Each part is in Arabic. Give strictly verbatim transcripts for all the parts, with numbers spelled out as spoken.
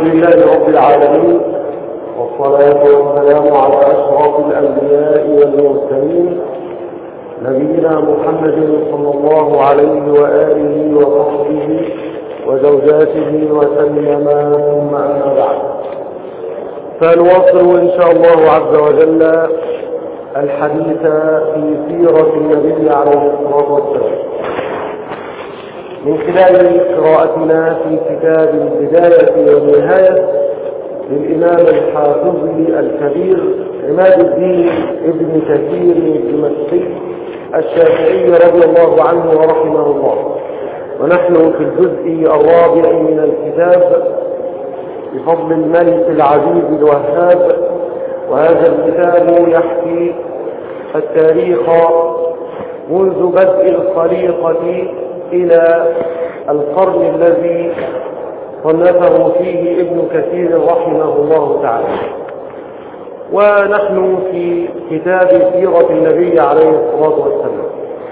لله رب العالمين، والصلاة والسلام على أشرف الأنبياء والمرسلين نبينا محمد صلى الله عليه وآله وصحبه وزوجاته وسلم، ثم أما بعد، فنواصل إن شاء الله عز وجل الحديث في سيرة النبي عليه الصلاة والسلام من خلال قراءتنا في كتاب البداية والنهاية للإمام الحافظ الكبير عماد الدين ابن كثير الدمشقي الشافعي رضي الله عنه ورحمه الله. ونحن في الجزء الرابع من الكتاب بفضل الملك العزيز الوهاب، وهذا الكتاب يحكي التاريخ منذ بدء الخليقة إلى القرن الذي صنفه فيه ابن كثير رحمه الله تعالى. ونحن في كتاب سيرة النبي عليه الصلاة والسلام،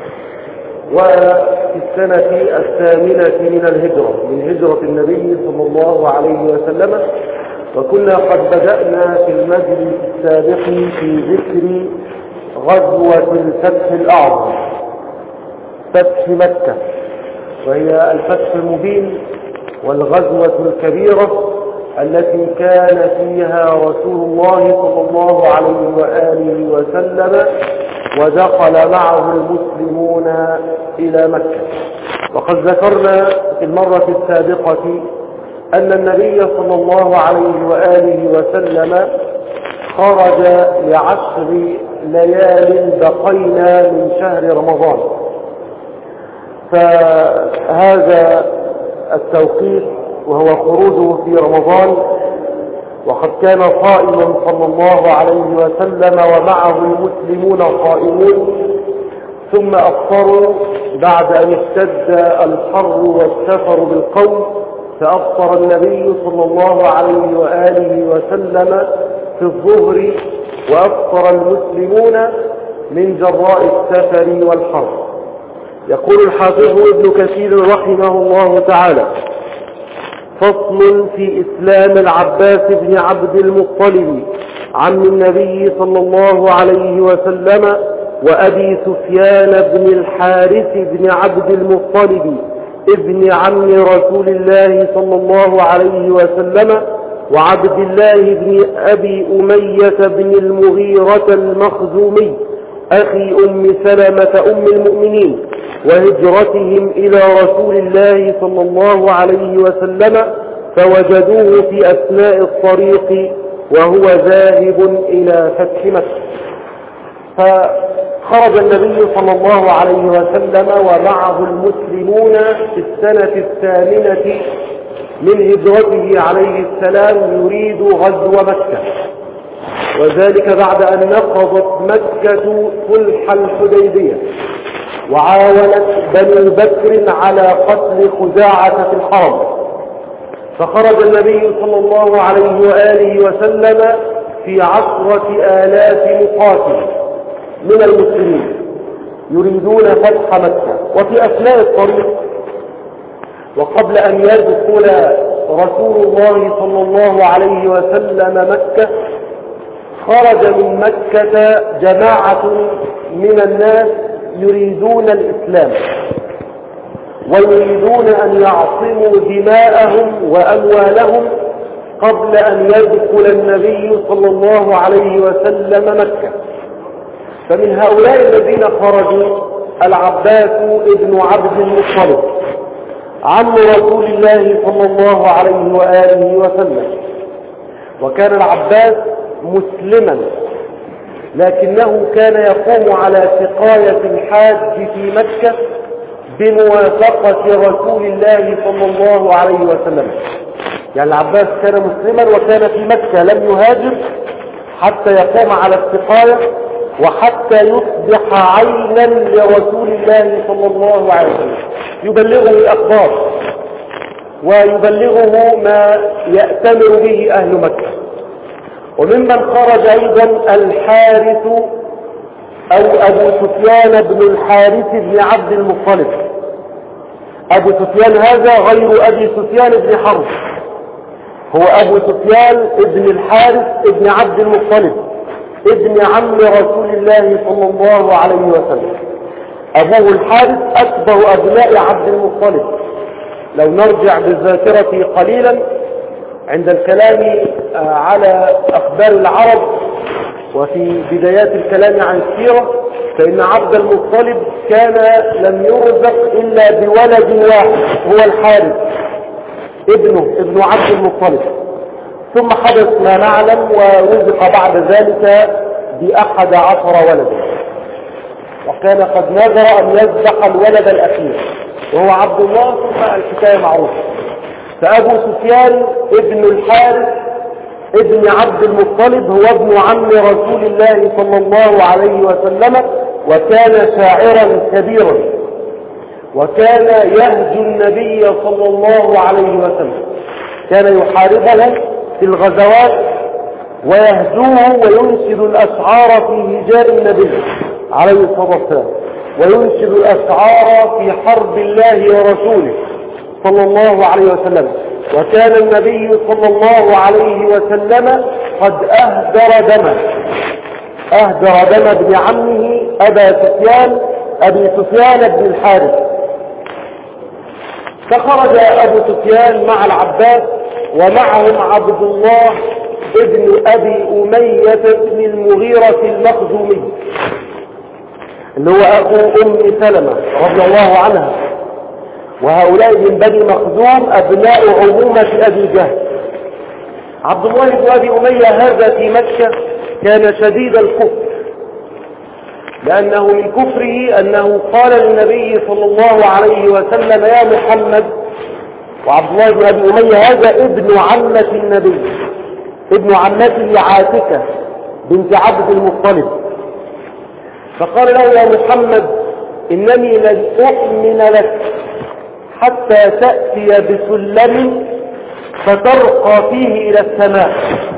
وفي السنة الثامنة من الهجرة من هجرة النبي صلى الله عليه وسلم. وكنا قد بدأنا في المجلس السابق في ذكر غزوة الفتح الأعظم، فتح مكة، وهي الفتح المبين والغزوة الكبيرة التي كان فيها رسول الله صلى الله عليه وآله وسلم ودخل معه المسلمون إلى مكة. وقد ذكرنا في المرة السابقة أن النبي صلى الله عليه وآله وسلم خرج لعشر ليال بقينا من شهر رمضان، فهذا التوقيت وهو خروجه في رمضان، وقد كان صائما صلى الله عليه وسلم ومعه المسلمون صائمون، ثم أفطروا بعد أن اشتد الحر والسفر بالقوم، فأفطر النبي صلى الله عليه وآله وسلم في الظهر، وأفطر المسلمون من جراء السفر والحر. يقول الحافظ ابن كثير رحمه الله تعالى: فصل في إسلام العباس بن عبد المطلب عم النبي صلى الله عليه وسلم وأبي سفيان بن الحارث بن عبد المطلب ابن عم رسول الله صلى الله عليه وسلم وعبد الله بن أبي أمية بن المغيرة المخزومي أخي أم سلمة أم المؤمنين، وهجرتهم إلى رسول الله صلى الله عليه وسلم فوجدوه في أثناء الطريق وهو ذاهب إلى فتح مكة. فخرج النبي صلى الله عليه وسلم ومعه المسلمون في السنة الثامنة من هجرته عليه السلام يريد غزو مكة، وذلك بعد أن نقضت مكة صلح الحديبية وعاونت بني بكر على قتل خزاعة في الحرم. فخرج النبي صلى الله عليه وآله وسلم في عشرة آلاف مقاتل من المسلمين يريدون فتح مكة. وفي أثناء الطريق وقبل أن يدخل رسول الله صلى الله عليه وسلم مكة، خرج من مكة جماعة من الناس يريدون الإسلام ويريدون أن يعصموا دماءهم وأموالهم قبل أن يدخل النبي صلى الله عليه وسلم مكة. فمن هؤلاء الذين خرجوا العباس ابن عبد المطلب عم رسول الله صلى الله عليه وآله وسلم. وكان العباس مسلما، لكنه كان يقوم على سقاية الحاج في مكة بموافقة رسول الله صلى الله عليه وسلم. يعني العباس كان مسلما وكان في مكة، لم يهاجر حتى يقوم على السقاية وحتى يصبح عينا لرسول الله صلى الله عليه وسلم، يبلغه الأخبار ويبلغه ما يأتمر به أهل مكة. وممن خرج أيضا الحارث أو أبو سفيان بن الحارث بن عبد المطلب. أبو سفيان هذا غير أبي سفيان بن حرب، هو أبو سفيان ابن الحارث ابن عبد المطلب ابن عم رسول الله صلى الله عليه وسلم. أبوه الحارث أكبر أبناء عبد المطلب. لو نرجع بالذاكرة قليلا عند الكلام على أخبار العرب وفي بدايات الكلام عن السيرة، فإن عبد المطلب كان لم يرزق إلا بولد واحد هو الحارث ابنه ابن عبد المطلب، ثم حدث ما نعلم ورزق بعد ذلك بأحد عشر ولدا، وكان قد نذر أن يذبح الولد الأخير وهو عبد الله، ثم الحكاية معروفة. فأبو سفيان ابن الحارث ابن عبد المطلب هو ابن عم رسول الله صلى الله عليه وسلم، وكان شاعرا كبيرا، وكان يهجو النبي صلى الله عليه وسلم، كان يحاربه في الغزوات ويهجوه وينشد الأشعار في هجاء النبي عليه الصلاة والسلام، وينشد الأشعار في حرب الله ورسوله صلى الله عليه وسلم. وكان النبي صلى الله عليه وسلم قد أهدر دمه أهدر دم ابن عمه أبا سفيان أبي سفيان بن الحارث. فخرج أبو سفيان مع العباس ومعهم عبد الله ابن أبي أمية بن المغيرة المخزومي اللي هو أخو أم سلمة رضي الله عنها، وهؤلاء من بني مخزوم أبناء عمومة أبي جهل. عبد الله بن أبي أمية هذا في مكة كان شديد الكفر، لأنه من كفره أنه قال للنبي صلى الله عليه وسلم يا محمد. وعبد الله بن أبي أمية هذا ابن عمة النبي، ابن عمته عاتكة بنت عبد المطلب. فقال له يا محمد إنني لن أؤمن لك حتى تأتي بسلم فترقى فيه إلى السماء،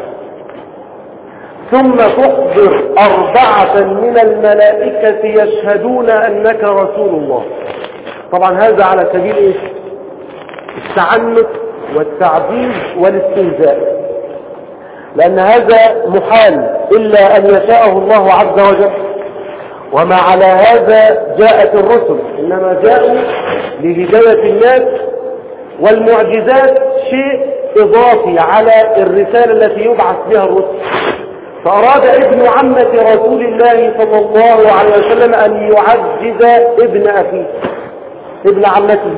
ثم تحضر أربعة من الملائكة يشهدون أنك رسول الله. طبعا هذا على سبيل إيه؟ التعنت والتعجيز والاستهزاء، لأن هذا محال إلا أن يشاءه الله عز وجل، وما على هذا جاءت الرسل، إنما جاءوا لهداية الناس، والمعجزات شيء إضافي على الرسالة التي يبعث بها الرسل. فأراد ابن عمة رسول الله صلى الله عليه وسلم أن يعجز ابن أخيه ابن عمته،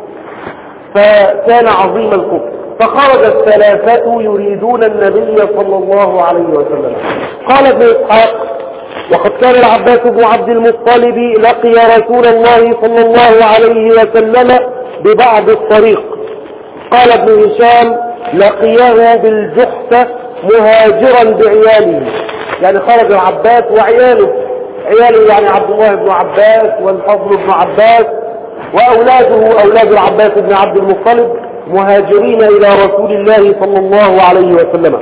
فكان عظيم الكفر. فخرج الثلاثة يريدون النبي صلى الله عليه وسلم. قال ابن إسحاق وقد كان العباس بن عبد المطلب لقي رسول الله صلى الله عليه وسلم ببعض الطريق. قال ابن هشام لقيه بالجحفة مهاجرا بعياله، يعني خرج العباس وعياله، عياله يعني عبد الله بن عباس والفضل بن عباس وأولاده أولاد العباس بن عبد المطلب مهاجرين إلى رسول الله صلى الله عليه وسلم.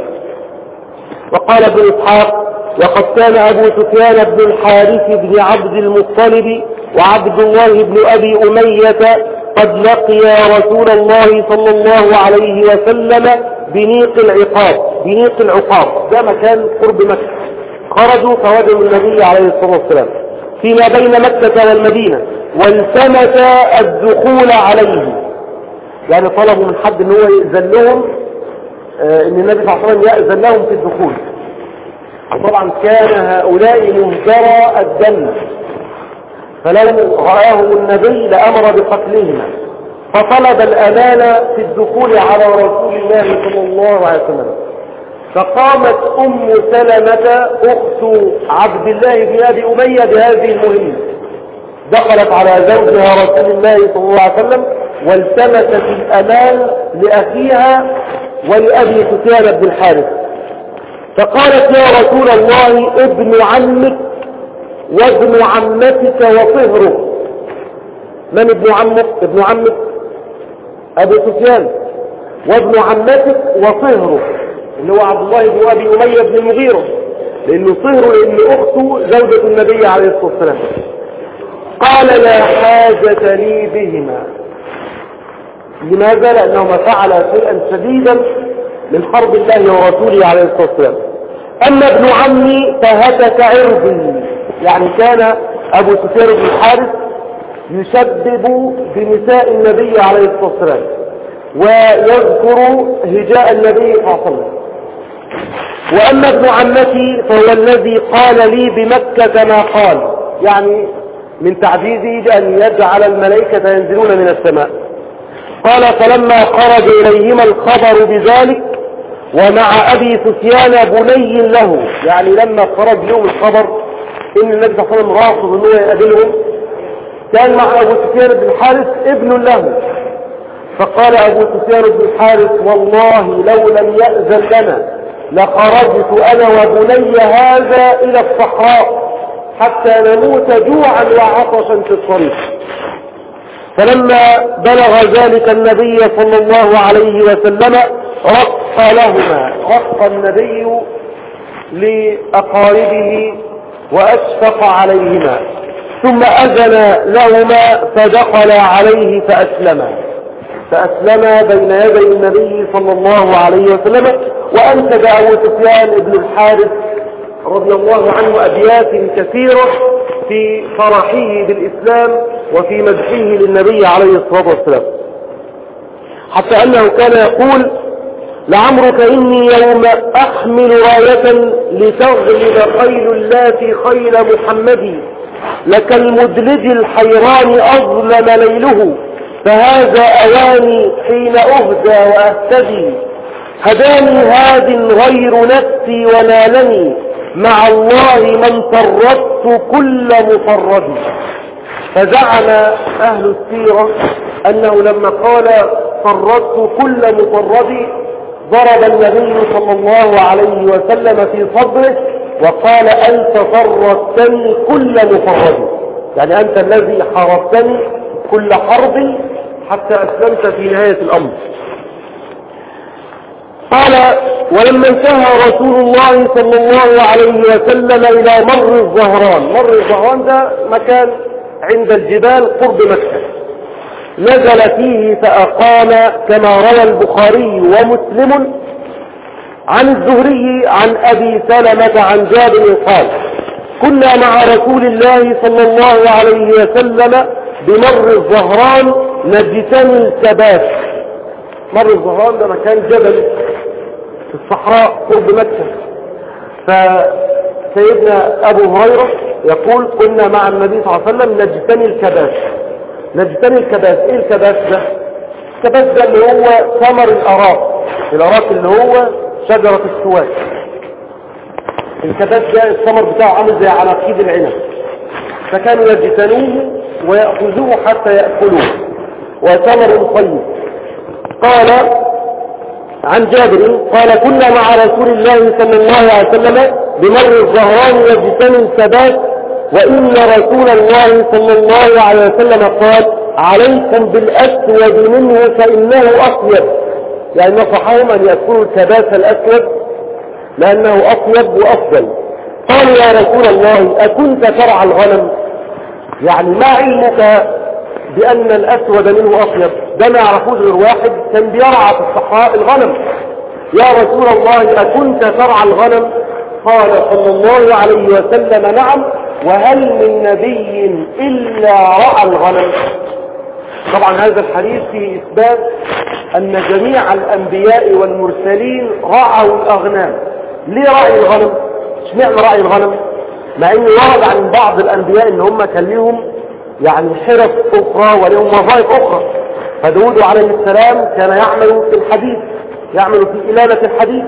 وقال ابن إسحاق وقد كان أبو سفيان بن الحارث بن عبد المطلب وعبد الله بن أبي أمية قد لقي رسول الله صلى الله عليه وسلم بنيق العقاب. بنيق العقاب ده مكان قرب مكة. خرجوا فوجدوا النبي عليه الصلاة والسلام فيما بين مكة والمدينة، والتمس الدخول عليه، يعني طلبوا من حد ان هو يأذن لهم، آه ان النبي صلى الله عليه وسلم يأذن لهم في الدخول. وطبعا كان هؤلاء مهجرى الدم، فلو رآهم النبي لأمر بقتلهما، فطلب الأمان في الدخول على رسول الله صلى الله عليه وسلم. فقامت أم سلمة أخت عبد الله بن أبي أمية بهذه المهمة، دخلت على زوجها رسول الله صلى الله عليه وسلم والتمست الأمان لأخيها ولأبي سفيان بن الحارث. فقالت يا رسول الله ابن عمك وابن عمتك وصهره. من ابن عمك؟ ابن عمك أبو سفيان، وابن عمتك وصهره اللي هو عبد الله بن أبي أمية بن المغيرة، لأنه صهره لأن أخته زوجة النبي عليه الصلاة والسلام. قال لا حاجة لي بهما. لماذا؟ لأنهما فعل شيئا شديدا من حرب الله ورسوله عليه الصلاة والسلام. أما ابن عمي فهتك عرضي، يعني كان أبو سفيان بن الحارث يشبب بنساء النبي عليه الصلاة والسلام ويذكر هجاء النبي صلى الله عليه وسلم. وأما ابن عمتي فهو الذي قال لي بمكة ما قال، يعني من تعجيزه أن يجعل الملائكة ينزلون من السماء. قال فلما خرج إليهما الخبر بذلك ومع أبي سفيان بني له، يعني لما خرج لهم الخبر إن النبي صلى الله عليه وسلم راصد أنه يقابلهم، كان مع أبو سفيان بن الحارث ابن له. فقال أبو سفيان بن الحارث والله لو لم يأذن لنا لخرجت أنا وبني هذا إلى الصحراء حتى نموت جوعا وعطشا في الطريق. فلما بلغ ذلك النبي صلى الله عليه وسلم رق لهما، رق النبي لأقاربه وأشفق عليهما، ثم أذن لهما فدخل عليه فأسلما فأسلما بين يدي النبي صلى الله عليه وسلم. وأنتج أبو سفيان بن الحارث رضي الله عنه أبيات كثيرة في فرحه بالإسلام وفي مدحه للنبي عليه الصلاة والسلام، حتى أنه كان يقول لعمرك إني يوم أحمل راية لتغلب خيل اللاتي خيل محمد لك المدلج الحيران أظلم ليله فهذا أواني حين أهدى وأهتدي هداني هاد غير نفسي ونالني مع الله من فرطت كل مفرد. فزعم أهل السيرة أنه لما قال فرطت كل مفرد ضرب النبي صلى الله عليه وسلم في صدره وقال أنت فرطتني كل مفرد، يعني أنت الذي حاربتني كل حرب حتى أسلمت في نهاية الأمر. قال ولما انتهى رسول الله صلى الله عليه وسلم إلى مر الزهران، مر الزهران ده مكان عند الجبال قرب مكة، نزل فيه فأقام كما روى البخاري ومسلم عن الزهري عن أبي سلمة عن جابر قال كنا مع رسول الله صلى الله عليه وسلم بمر الزهران نجتني الكباس. مر الزهران ده مكان جبل في الصحراء قرب مكة. فسيدنا أبو هريرة يقول كنا مع النبي صلى الله عليه وسلم نجتني الكباس. نجتني الكباس، ايه الكباس ده؟ الكباس ده اللي هو ثمر الأراك، الأراك اللي هو شجرة السواك. الكباس ده الثمر بتاعه عامل زي عناقيد العنب، فكانوا يجتنوه ويأخذوه حتى يأكلوه، وثمر طيب. قال عن جابر قال كنا مع رسول الله صلى الله عليه وسلم بمر الزهران يجتني الكباس وإن رسول الله صلى الله عليه وسلم قال عليكم بالأسود منه فإنه أطيب، يعني نصحهم أن يأكلوا الكباس الأسود لأنه أطيب وأفضل. قالوا يا رسول الله أكنت ترعى الغنم؟ يعني ما علمك بأن الأسود منه أطيب؟ ده ما يعرفوش غير واحد كان بيرعى في الصحراء الغنم. يا رسول الله أكنت ترعى الغنم؟ قال صلى الله عليه وسلم نعم، وهل من نبي إلا رعى الغنم؟ طبعا هذا الحديث في إثبات أن جميع الأنبياء والمرسلين رعوا الأغنام. ليه رعي الغنم؟ اشمعنى رعي الغنم؟ مع أنه ورد عن بعض الأنبياء أن هم كان لهم يعني حرف أخرى ولهم وظائف أخرى. فداود عليه السلام كان يعمل في الحديث، يعمل في إلالة الحديث،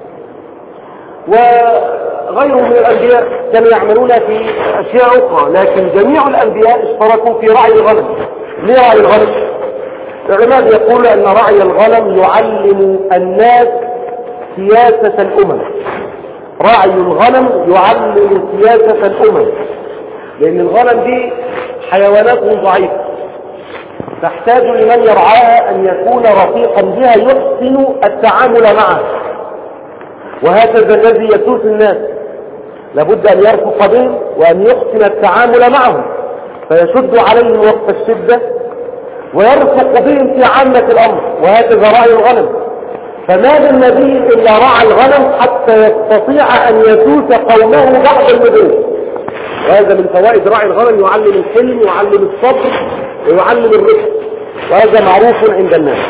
وغيره من الأنبياء كانوا يعملون في أشياء أخرى، لكن جميع الأنبياء اشتركوا في رعي الغنم. ليه رعي الغنم؟ العلماء يقول أن رعي الغنم يعلم الناس سياسة الأمم. رعي الغنم يعلم سياسة الأمم، لأن الغنم دي حيوانات ضعيفة تحتاج لمن يرعاها أن يكون رفيقا بها يحسن التعامل معها، وهكذا الذي يسوس الناس لابد أن يرفق بهم وأن يحسن التعامل معهم، فيشد عليهم وقت الشدة ويرفق بهم في عامة الأمر، وهكذا رعي الغنم. فما من نبي إلا رعى الغنم حتى يستطيع أن يسوس قومه بعد النبوة. وهذا من فوائد رعي الغنم، يعلم الحلم ويعلم الصبر ويعلم الرفق، وهذا معروف عند الناس.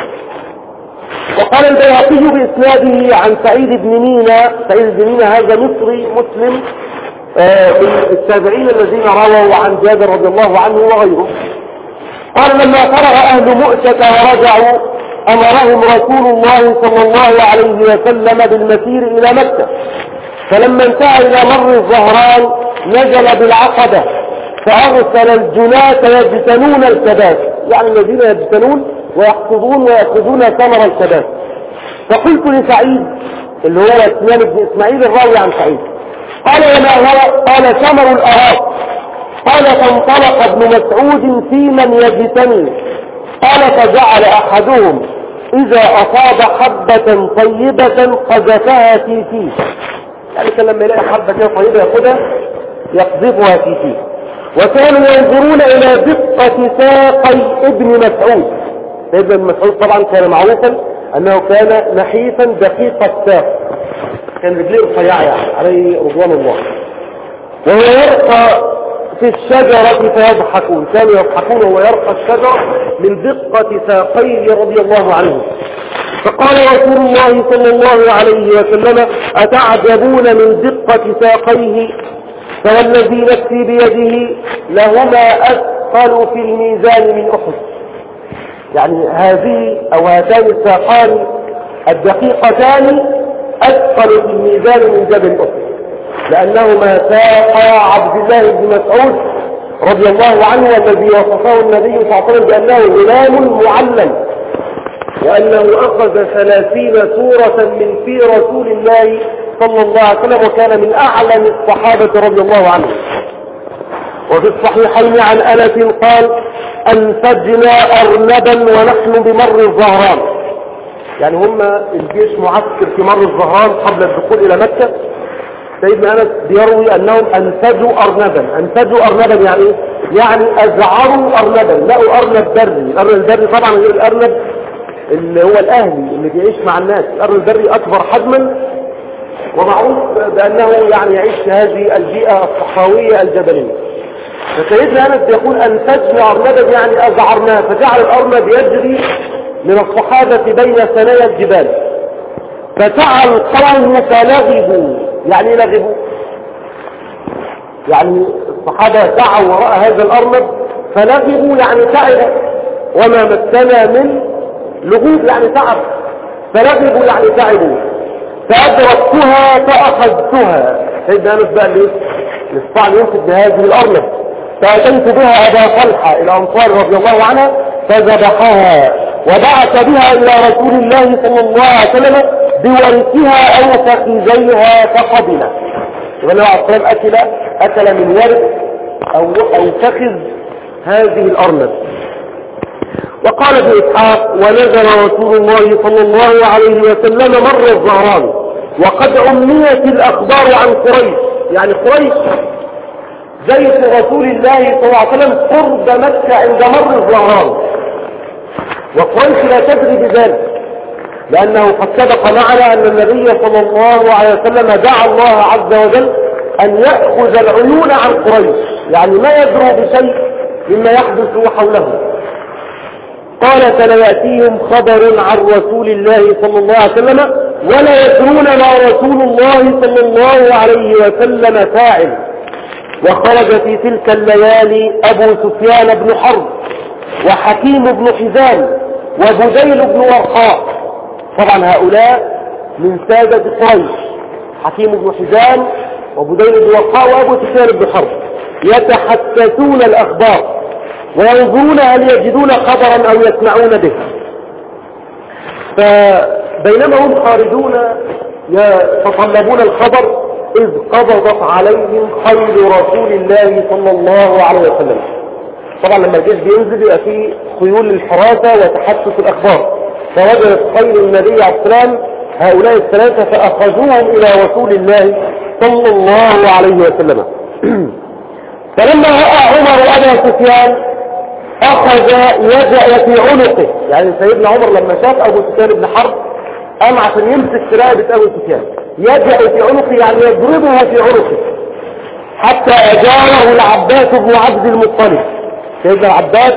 وقال البيهقي بإسناده عن سعيد بن مينا، سعيد بن مينا هذا مصري مسلم من التابعين الذين رووا عن جابر رضي الله عنه وغيره، قال لما فرغ أهل مؤتة ورجعوا أمرهم رسول الله صلى الله عليه وسلم بالمسير إلى مكة، فلما انتهى إلى مر الظهران نزل بالعقبة فأرسل الجناة يجتنون الكباس، يعني الذين يجتنون ويحصدون ويأخذون ثمر الكباس. فقلت لسعيد اللي هو سنان بن إسماعيل الراوي عن سعيد، قال وما هو؟ قال ثمر الأراك. قال فانطلق ابن مسعود في من يجتني، قال فجعل أحدهم إذا أصاب حبة طيبة قذفها في فيه، يعني كان لما يلاقي حبة كده طيبة يأخذها يقذفها في فيه. وكانوا ينظرون إلى دقة ساقي ابن مسعود. ابن مسعود طبعا كان معروفا أنه كان نحيفا دقيق الساق، كان رجليه رفيعة يعني عليه رضوان الله، وهو يرقى في الشجرة فيضحكون، كانوا يضحكون وهو يرقى الشجرة من دقة ساقيه رضي الله عنه. فقال رسول الله صلى الله عليه وسلم أتعجبون من دقة ساقيه؟ فوالذي نفسي بيده لهما أثقل في الميزان من أحد. يعني هذه أو هاتان الساقان الدقيقتان أثقل في الميزان من جبل أحد، لأنهما ساقا عبد الله بن مسعود رضي الله عنه، والذي وصفه النبي صلى الله عليه وسلم بأنه غلام معلم، وأنه أخذ ثلاثين سورة من في رسول الله صلى الله عليه وسلم، وكان من أعلم الصحابة رضي الله عنه. وفي الصحيحين عن أنس قال أنفجنا أرنبا ونحن بمر الظهران، يعني هم الجيش معسكر في مر الظهران قبل الدخول إلى مكة. سيدنا أنس بيروي أنهم أنفجوا أرنبا. أنفجوا أرنبا يعني يعني أزعروا أرنبا، لقوا أرنب بري. الأرنب البري طبعا غير الأرنب اللي هو الأهلي اللي بيعيش مع الناس، الأرنب البري أكبر حجما ومعروف بأنه يعني يعيش في هذه البيئة الصحراوية الجبلية. فسيدنا أنس يقول أنفجنا أرنبا يعني أزعرناه، فجعل الأرنب يجري من الصحابة بين ثنايا الجبال، فسعى القوم فلغبوا. يعني لغبوا يعني الصحابة سعوا وراء هذا الأرنب فلغبوا يعني تعبوا، وما مسنا من لغوب يعني تعب، فلغبوا يعني تعبوا. فأدركتها فأخذتها. سيدنا أنس بقى ليه يستطيع ينفذ بهذه الأرنب، فأتيت بها أبا طلحة إلى أنصار رضي الله عنها فذبحها وبعث بها إلى رسول الله صلى الله عليه وسلم بورثها أو فخذيها فقبل. يبقى النبي عليه الصلاة أكل أكل من ورث أو أو فخذ هذه الأرنب. وقال ابن إسحاق ونزل رسول الله صلى الله عليه وسلم مر الظهران وقد عميت الأخبار عن قريش، يعني قريش زيت رسول الله صلى الله عليه وسلم قرب مكة عند مر الظهران، وقريش لا تدري بذلك، لأنه قد سبق معنا أن النبي صلى الله عليه وسلم دعا الله عز وجل أن يأخذ العيون عن قريش، يعني ما يدروا بشيء مما يحدث حوله. قال فلا يأتيهم خبر عن رسول الله صلى الله عليه وسلم ولا يدرون ما رسول الله صلى الله عليه وسلم فاعل. وخرج في تلك الليالي أبو سفيان بن حرب وحكيم بن حزام وبديل بن ورقاء، طبعا هؤلاء من سادة قريش، حكيم بن حزام وبديل بن ورقاء وأبو سفيان بن حرب، يتحدثون الأخبار وينظرون هل يجدون خبرا أو يسمعون به. فبينما هم خارجون يتطلبون الخبر إذ قبضت عليهم خيل رسول الله صلى الله عليه وسلم. طبعا لما الجيش بينزل يبقى فيه خيول للحراسة وتحسس الأخبار، فوجدت خيل النبي عليه السلام هؤلاء الثلاثة فأخذوهم إلى رسول الله صلى الله عليه وسلم. فلما رأى عمر أبا سفيان أخذ يدع في عنقه، يعني سيدنا عمر لما شاف أبو سفيان بن حرب قام عشان يمسك في رقبة أبو سفيان، يدعو في عنقه يعني يضربه في عنقه، حتى أجاره العباس بن عبد المطلب. سيدنا العباس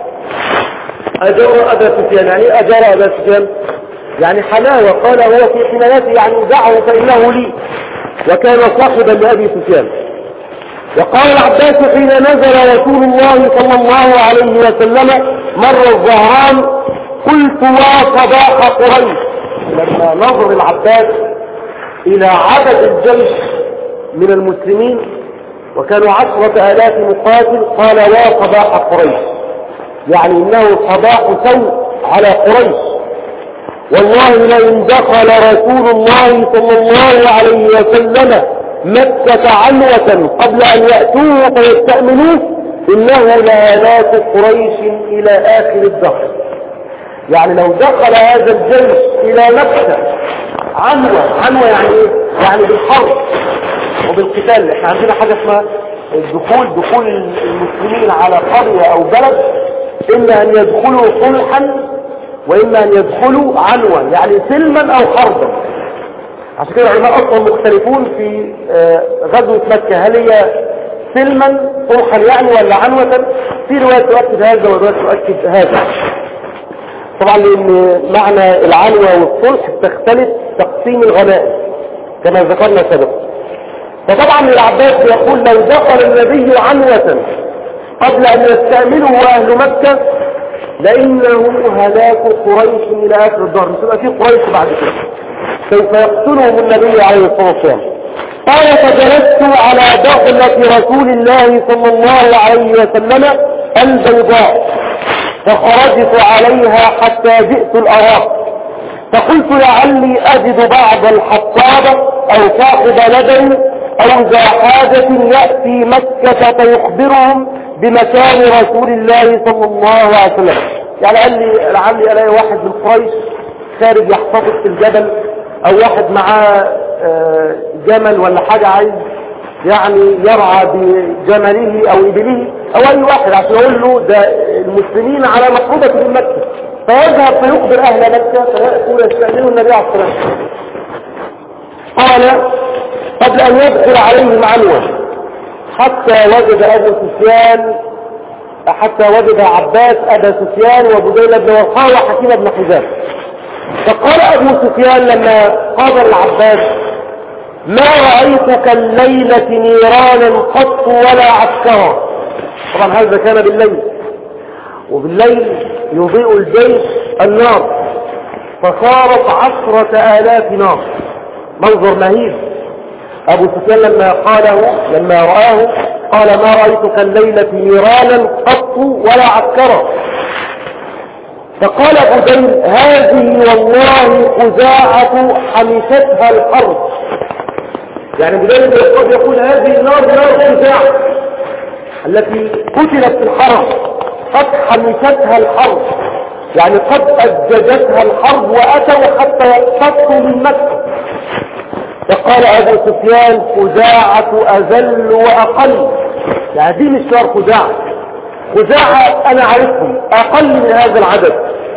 أجار أبا سفيان. يعني إيه أجار أبا سفيان؟ يعني حماه، وقال هو في حمايته يعني دعه فإنه لي، وكان صاحبا لأبي سفيان. وقال العباس حين نزل رسول الله صلى الله عليه وسلم مر الظهران قلت يا صباح قريش. لما نظر العباس إلى عدد الجيش من المسلمين وكانوا عشرة آلاف مقاتل قال يا صباح قريش، يعني إنه صباح سوء على قريش. والله لئن دخل رسول الله صلى الله عليه وسلم مكة عنوة قبل أن يأتوه فيستأمنوه إنه لآلاف قريش إلى آخر الدهر. يعني لو دخل هذا الجيش إلى مكة عنوة، عنوة يعني إيه؟ يعني بالحرب وبالقتال. احنا عندنا حاجة اسمها الدخول، دخول المسلمين على قرية أو بلد، إما أن يدخلوا صلحا وإما أن يدخلوا عنوة يعني سلما أو حربا. عشان كده العلماء أصلا مختلفون في غزوة مكة، هل هي سلما صلحا يعني ولا عنوة؟ في رواية تؤكد هذا ورواية تؤكد هذا. طبعا لأن معنى العنوة والصلح تختلف تقسيم الغنائم كما ذكرنا سابقا. فطبعا العباس يقول لو دخل النبي عنوة قبل أن يستأمنه أهل مكة لأنه هلاك قريش إلى آخر الدهر، مش يبقى فيه قريش بعد كده، سوف يقتلهم النبي عليه الصلاة والسلام. قال فجلست على دخلة رسول الله صلى الله عليه وسلم البيضاء فخرجت عليها حتى جئت الأراك، فقلت لعلي أجد بعض الحطابة أو صاحب لدن أو ذا حاجة يأتي مكة فيخبرهم بمكان رسول الله صلى الله عليه وسلم. يعني قال لي لعلي ألاقي واحد من قريش خارج يحتفظ في الجبل، أو واحد معاه جمل ولا حاجة عايز يعني يرعى بجمله أو إبله، أو أي واحد عشان يقول له ده المسلمين على مقربة من مكة، فيذهب فيخبر أهل مكة فيأتوا يستأذنوا النبي عليه الصلاة والسلام. قال قبل أن يدخل عليهم عنوة حتى وجد أبو سفيان حتى وجد عباس أبا سفيان وبديل بن ورقاء وحكيم بن حزام. فقال أبو سفيان لما قابل العباس ما رأيتك الليلة نيرانا قط ولا عسكرا. طبعا هذا كان بالليل، وبالليل يضيء الجيش النار، فصارت عشرة آلاف نار، منظر مهيب. أبو سفيان لما قاله لما رآه قال ما رأيتك الليلة نيرانا قط ولا عسكرا. فقال بديل هذه والله خزاعة حمستها الحرب. يعني بديل قد يقول هذه النار نار خزاعة التي قتلت في الحرب، قد حمستها الحرب يعني قد أججتها الحرب وأتوا حتى يقتصوا من مكة. فقال أبو سفيان خزاعة أذل وأقل، يعني دي مش نار خزاعة، خزاعة أنا عارفهم أقل من هذا العدد.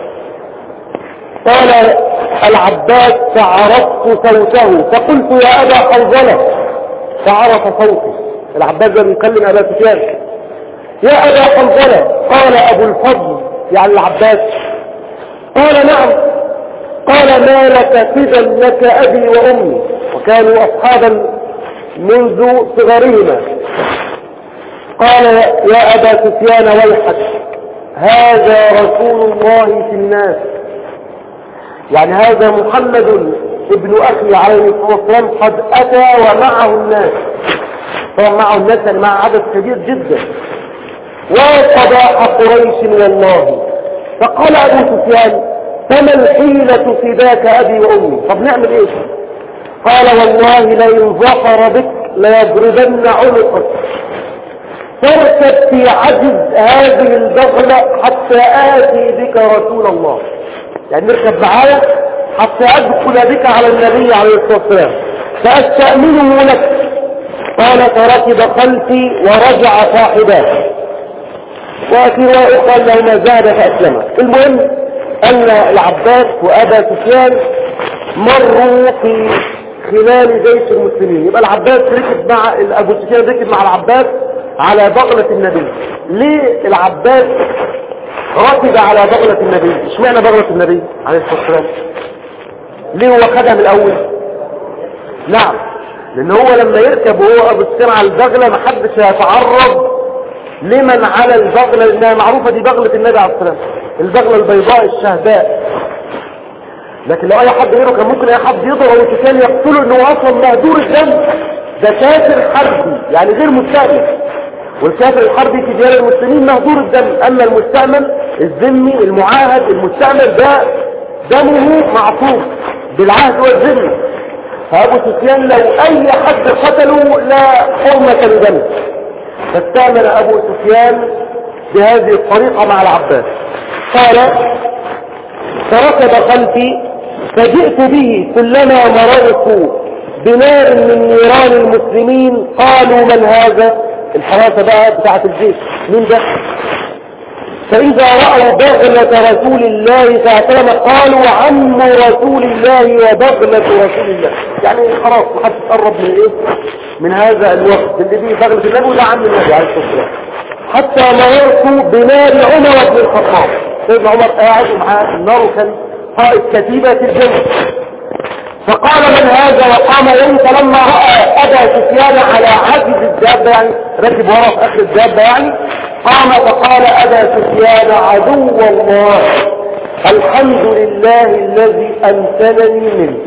قال العباس فعرفت صوته فقلت يا أبا حنظلة، فعرف صوته. العباس ده بيكلم أبا سفيان يا أبا حنظلة. قال أبو الفضل يعني العباس. قال نعم. قال ما لك فدا لك أبي وأمي، وكانوا أصحابا منذ صغرهما. قال يا أبا سفيان ويحك هذا رسول الله في الناس، يعني هذا محمد ابن أخي عليه الصلاة والسلام قد أتى ومعه الناس، طبعا معه الناس يعني مع عدد كبير جدا، وصباح قريش والله. فقال أبو سفيان فما الحيلة فداك أبي وأمي، طب نعمل إيه؟ قال والله لئن ظفر بك ليضربن عنقك، فاركب في عجز هذه البغلة حتى آتي بك رسول الله، يعني نركب معايا حتى أدخل بك على النبي عليه الصلاة والسلام فأستأمنه لك. قال فركب خلفي ورجع صاحباه، وفي رواية قال له ما زاد فأسلم. المهم أن العباس وأبا سفيان مروا في خلال جيش المسلمين. يبقى العباس ركب مع ابو سفيان ركب مع العباس على بغلة النبي. ليه العباس ركب على بغلة النبي؟ اشمعنى بغلة النبي عليه الصلاة والسلام؟ ليه هو خدها من الاول؟ نعم، لان هو لما يركب وهو ابو سفيان على البغلة محدش هيتعرض لمن على البغلة، لانها معروفة دي بغلة النبي عليه الصلاة والسلام، البغلة البيضاء الشهباء. لكن لو اي حد غيره كان ممكن اي حد يضرب ابو سفيان يقتله، انه اصلا مهدور الدم، ده كافر حربي يعني غير مستأمن، والكافر الحربي في ديار المسلمين مهدور الدم. اما المستأمن الذمي المعاهد المستأمن ده دمه معصوم بالعهد والذمة. فابو سفيان لو اي حد قتله لا حرمة لدمه، فاستأمن ابو سفيان بهذه الطريقة مع العباس. قال فركب خلفي فجئت به كلما مررت بنار من نيران المسلمين قالوا من هذا؟ الحراسة بقى بتاعت الجيش، مين ده؟ فإذا رأوا بغلة رسول الله صلى الله عليه وسلم قالوا عم رسول الله وبغلة رسول الله. يعني خلاص محدش تقرب من ايه؟ من هذا الوقت اللي فيه بغلة النبي وده عم النبي عليه الصلاة والسلام. حتى مررت بنار عمر بن الخطاب. سيدنا عمر قاعد ومعاه النار وكان قائد كتيبة الجيش. فقال من هذا؟ وقام إليه. فلما رأى أبا سفيان على عجز الدابة، يعني ركب ورا في آخر الدابة يعني، قام فقال أبا سفيان عدو الله الحمد لله الذي أمكنني منه.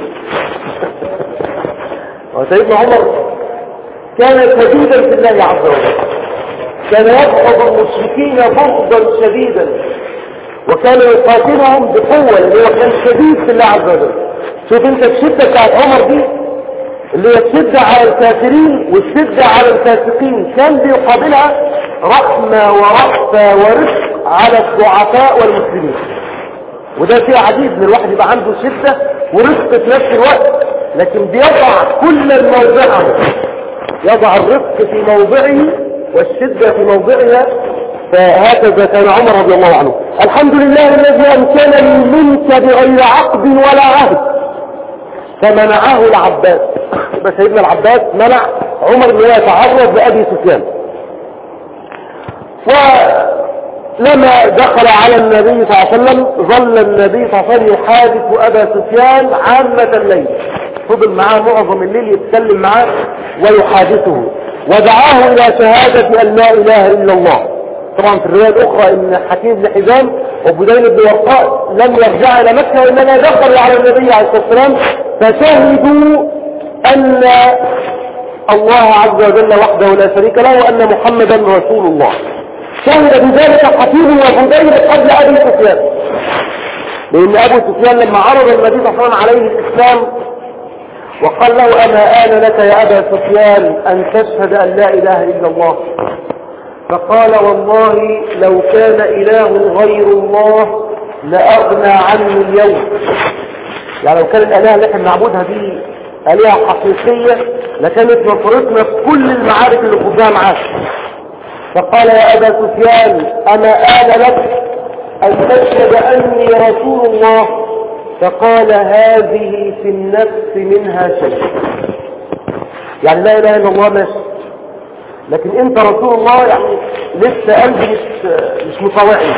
وسيدنا عمر كان شديدا في الله عز وجل، كان يبغض المشركين بغضا شديدا، وكان يقاتلهم بقوة لأنه كان شديد في الله عز وجل. شوف انت الشدة بتاعت عمر دي اللي هي الشدة على الكافرين والشدة على الفاسقين، كان بيقابلها رحمة ورأفة ورفق على الضعفاء والمسلمين. وده شيء عجيب ان الواحد يبقى عنده شدة ورفق في نفس الوقت، لكن بيضع كل موضعه، يضع الرفق في موضعه والشدة في موضعها. فهكذا كان عمر رضي الله عنه. الحمد لله الذي أمكنني منك بغير عقد ولا عهد. فمنعه العباس. يبقى سيدنا العباس منع عمر من يتعرض لأبي سفيان. ولما دخل على النبي صلى الله عليه وسلم ظل النبي صلى الله عليه وسلم يحادث أبا سفيان عامة الليل، فضل معاه معظم الليل يتكلم معاه ويحادثه، ودعاه إلى شهادة أن لا إله إلا الله. طبعا في الرواية الأخرى إن حكيم بن حزام وبدين بن ورقاء لم يرجع إلى مكة، وإنما دخلوا على النبي عليه الصلاة والسلام فشهدوا أن الله عز وجل وحده لا شريك له وأن محمدا رسول الله. شهد بذلك حكيم وبدين قبل أبي سفيان، لأن أبو سفيان لما عرض النبي صلى الله عليه وسلم عليه الإسلام وقال له أما آن لك يا أبا سفيان أن تشهد أن لا إله إلا الله، فقال والله لو كان إله غير الله لأغنى عني اليوم. يعني لو كان الآلهة اللي احنا بنعبدها دي آلهة حقيقية لكانت نصرتنا في كل المعارك اللي خدناها معاك. فقال يا أبا سفيان أما آن لك أن تشهد أني رسول الله؟ فقال هذه في النفس منها شيء. يعني لا إله إلا الله ماشي، لكن انت رسول الله يعني لسه قلبي مش, مش مطوعني.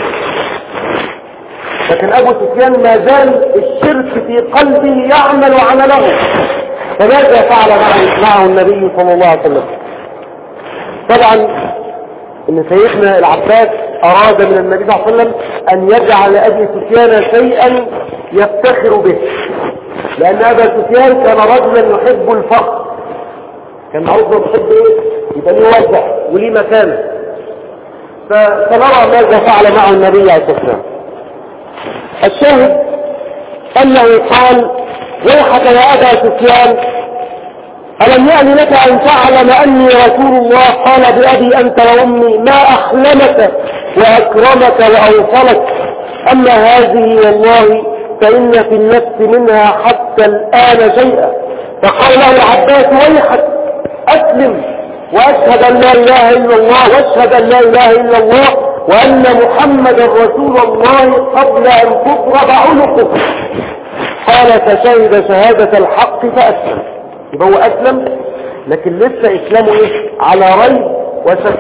لكن ابو سفيان ما زال الشرك في قلبه يعمل عمله. فماذا فعل معه النبي صلى الله عليه وسلم؟ طبعا ان سيدنا العباس اراد من النبي صلى الله عليه وسلم ان يجعل ابي سفيان شيئا يفتخر به، لان ابا سفيان كان رجلا يحب الفخر، كان معروف انه بيحب ايه؟ يبقى ليه وضع وليه مكانه. فسنرى ماذا فعل معه النبي عليه الصلاه والسلام. الشاهد انه قال ويحك يا ابا سفيان ألم يعني لك أن تعلم أني رسول الله؟ قال بأبي أنت وأمي ما أحلمك وأكرمك وأوصلك، أما هذه والله فإن في النفس منها حتى الآن شيئا. فقال له العباس ويحك أسلم وأشهد أن لا إله إلا الله وأشهد أن لا إله إلا الله وأن محمد رسول الله قبل أن تضرب عنقه. قال فشهد شهادة الحق فأسلم. يبقى هو أسلم، لكن لسه إسلامه إيه؟ على ريب وشك.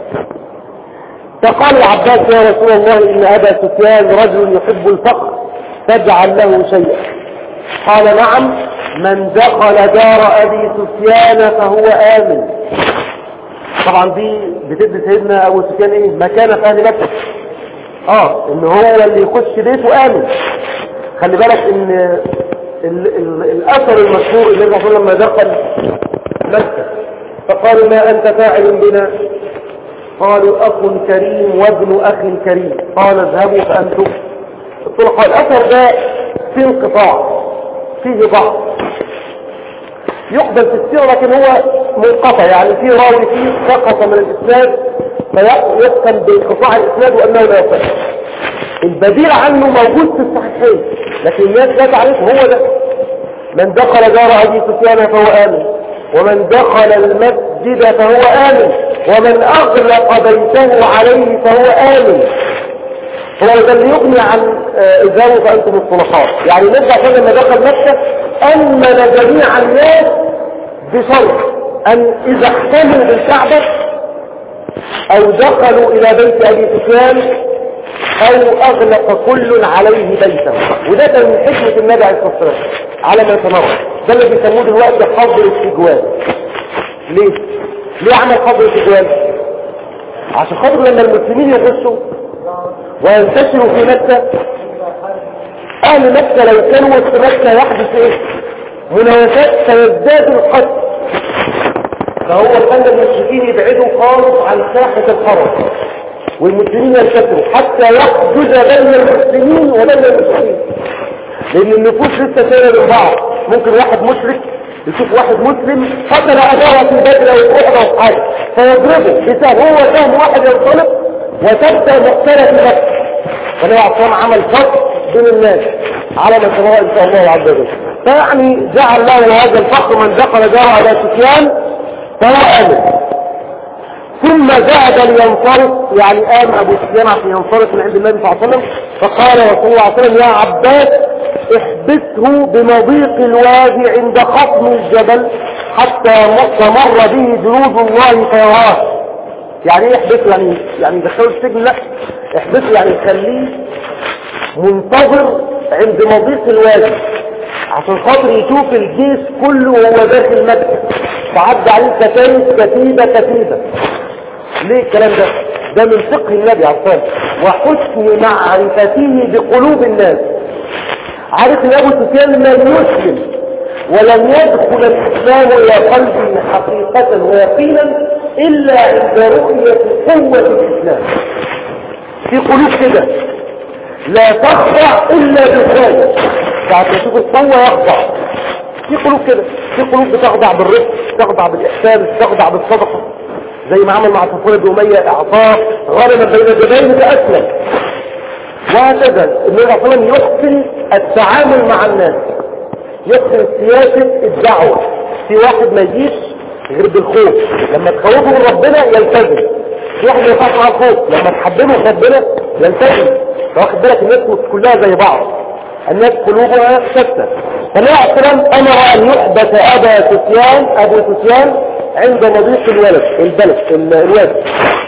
فقال العباس يا رسول الله إن أبا سفيان رجل يحب الفقر فاجعل له شيئا. قال نعم، من دخل دار أبي سفيان فهو آمن. طبعا دي بتدي سيدنا أبو سفيان إيه؟ مكانة في أهل مكة. آه إن هو اللي يخش بيته آمن. خلي بالك إن ال ال الأثر المشهور اللي الرسول لما دخل مكة فقالوا ما أنت فاعل بنا؟ قالوا أخ كريم وابن أخ كريم. قال اذهبوا فأنتم الطلقاء. الأثر ده في انقطاع، فيه ضعف، يقبل في السيرة لكن هو منقطع، يعني فيه راوي فيه سقط من الإسناد فيحكم بانقطاع الإسناد وأنه لا يصح. البديل عنه موجود في الصحيحين لكن الناس لا تعرفه. هو ده من دخل دار أبي سفيان فهو آمن، ومن دخل المسجد فهو آمن، ومن أغلق بيته عليه فهو آمن. هو ده اللي يغني عن إذاره فأنتم الطلقاء. يعني نرجع كده لما دخل مكة أمن جميع الناس بشرط أن إذا احتموا بالكعبة أو دخلوا إلى بيت أبي سفيان أو أغلق كل عليه بيته. وده كان من حكمة النبي عليه الصلاة والسلام على ما تمر. ده اللي بيسموه دلوقتي حظر التجوال. ليه؟ ليه عمل حظر التجوال؟ عشان خاطر لما المسلمين يغشوا وينتشروا في مكة، أهل مكة لو كانوا في مكة يحدث إيه؟ مناوشات فيزداد القتل. فهو خلى المشركين يبعدوا خالص عن ساحة الحرم والمسلمين ينتشروا حتى يحجز بين المسلمين وبين المشركين، لأن النفوس لسه سيرة من بعض. ممكن واحد مشرك يشوف واحد مسلم قتل أخاه في بدر أو أحد أو حاجة فيضربه بسبب هو سهم واحد ينطلق وتبدأ مقتلة في مكة. فنوع عصام عمل فقر بين الناس على ما سماه إن شاء الله عز وجل. فيعني جعل له هذا الفقر من دخل دار أبي سفيان فهو آمن. ثم ذهب لينصرف، يعني قام أبو سفيان عشان ينصرف من عند النبي صلى الله عليه وسلم. فقال رسول الله صلى الله عليه وسلم يا عباس احبسه بمضيق الوادي عند خصم الجبل حتى تمر به جنود الله فيراه. يعني ايه احبسه؟ يعني يعني دخله السجن؟ لا، احبسه يعني خليه منتظر عند مضيق الوادي عشان خاطر يشوف الجيش كله وهو داخل مكة. فعد عليه كتايب كتيبة كتيبة. ليه الكلام ده؟ ده من فقه النبي عليه الصلاة والسلام وحسن معرفته بقلوب الناس. عارف ان ابو سفيان لم يسلم ولم يدخل الاسلام الى قلبه حقيقة ويقينا الا عند رؤية قوة الاسلام. في قلوب كده لا تخضع الا بالخير، بعد ما تشوف القوة يخضع. في قلوب كده، في قلوب بتخضع بالرفق، تخضع بالاحسان، تخضع بالصدقة، زي ما عمل مع صفوان بن أمية اعطاه غرما بين الجبين فاسلم. وهكذا النبي صلى الله عليه وسلم يحسن التعامل مع الناس، يحسن سياسة الدعوة. في واحد ما يجيش غير بالخوف، لما تخوفه من ربنا يلتزم. في واحد ما يخاف مع الخوف، لما تحببه في ربنا يلتزم. فواخد بالك الناس كلها زي بعض، الناس قلوبها شتى. فالنبي عليه الصلاة والسلام امر ان يحبس ابا سفيان ابو سفيان عند مضيق الولد البلد الوادي.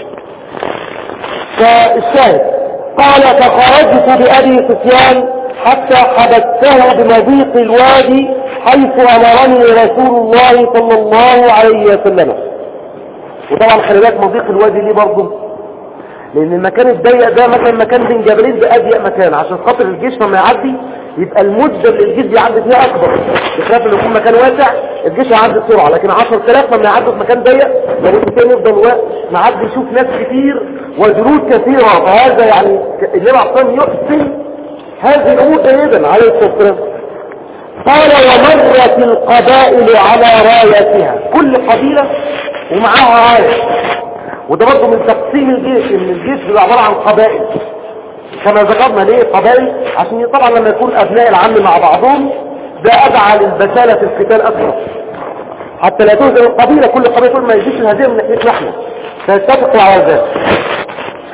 فالشاهد قال فخرجت بأبي سفيان حتى حبسته بمضيق الوادي حيث أمرني رسول الله صلى الله عليه وسلم. وطبعا خلي بالك مضيق الوادي ليه برضه؟ لأن المكان الضيق ده مثلا مكان بين جبلين ده أضيق مكان، عشان خاطر الجيش لما يعدي يبقى المدة اللي الجيش بيعدي فيها أكبر، بخلاف اللي يكون مكان واسع الجيش هيعدي بسرعة. لكن عشرة آلاف لما يعدوا في مكان ضيق يعني الثاني يفضل معدي يشوف ناس كتير وجنود كثيرة. فهذا يعني النبي عليه الصلاة والسلام يحسن هذه الأمور جيدا عليه الصلاة والسلام. قال ومرت القبائل على رايتها، كل قبيلة ومعاها راية. وده برضه من تقسيم الجيش، ان الجيش بيبقى عبارة عن قبائل كما ذكرنا. ليه قبائل؟ عشان طبعا لما يكون ابناء العم مع بعضهم ده ادعى للبسالة في القتال اكثر، حتى لا تهزم القبيلة. كل قبيلة كل ما يجيش الهزيمة من ناحيتنا احنا فيتفقوا على ذلك.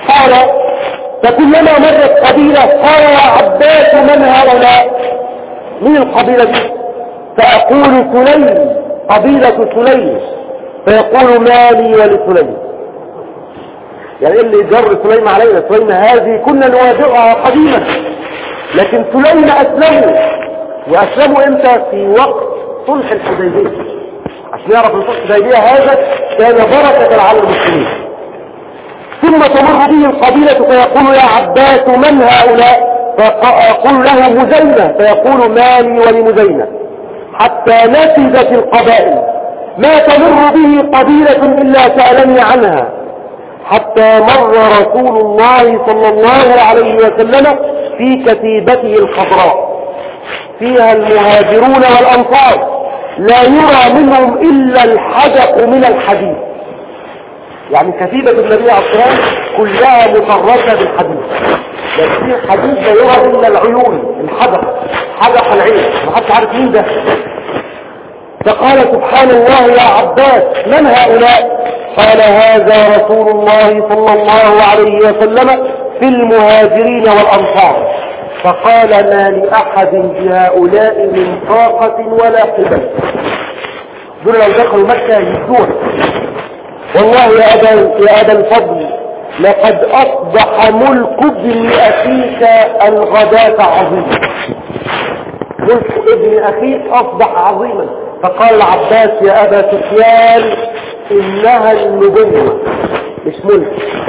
قال فكلما مرت قبيلة قال يا عباس من هؤلاء؟ من القبيلة دي؟ فأقول سليم، قبيلة سليم. فيقول ما لي ولسليم؟ يعني اللي جر سليم علينا، سليم هذه كنا نوادعها قديما، لكن سليم أسلموا. وأسلموا إمتى؟ في وقت صلح الحديبية، عشان يعرف ان صلح الحديبية هذا كان بركة على المسلمين. ثم تمر به القبيلة فيقول يا عباس من هؤلاء؟ فأقول له مزينة، فيقول ما لي ولمزينة؟ حتى نفذت القبائل، ما تمر به قبيلة إلا سألني عنها، حتى مر رسول الله صلى الله عليه وسلم في كتيبته الخضراء فيها المهاجرون والأنصار، لا يرى منهم إلا الحدق من الحديد. يعني كتيبة النبي عليه الصلاة والسلام كلها مطرشة بالحديد، لكن في حديد لا يرى إلا العيون، الحدق، حدق العين، ما حدش عارف مين ده. فقال سبحان الله يا عباس من هؤلاء؟ قال هذا رسول الله صلى الله عليه وسلم في المهاجرين والأنصار. فقال ما لأحد بهؤلاء من طاقة ولا قبل، دول لو دخلوا مكة يجدون. والله يا أبا, يا أبا الفضل لقد أصبح ملك ابن أخيك الغداة عظيما، ملك ابن أخيك أصبح عظيما. فقال العباس يا أبا سفيان إنها النبوة مش ملك،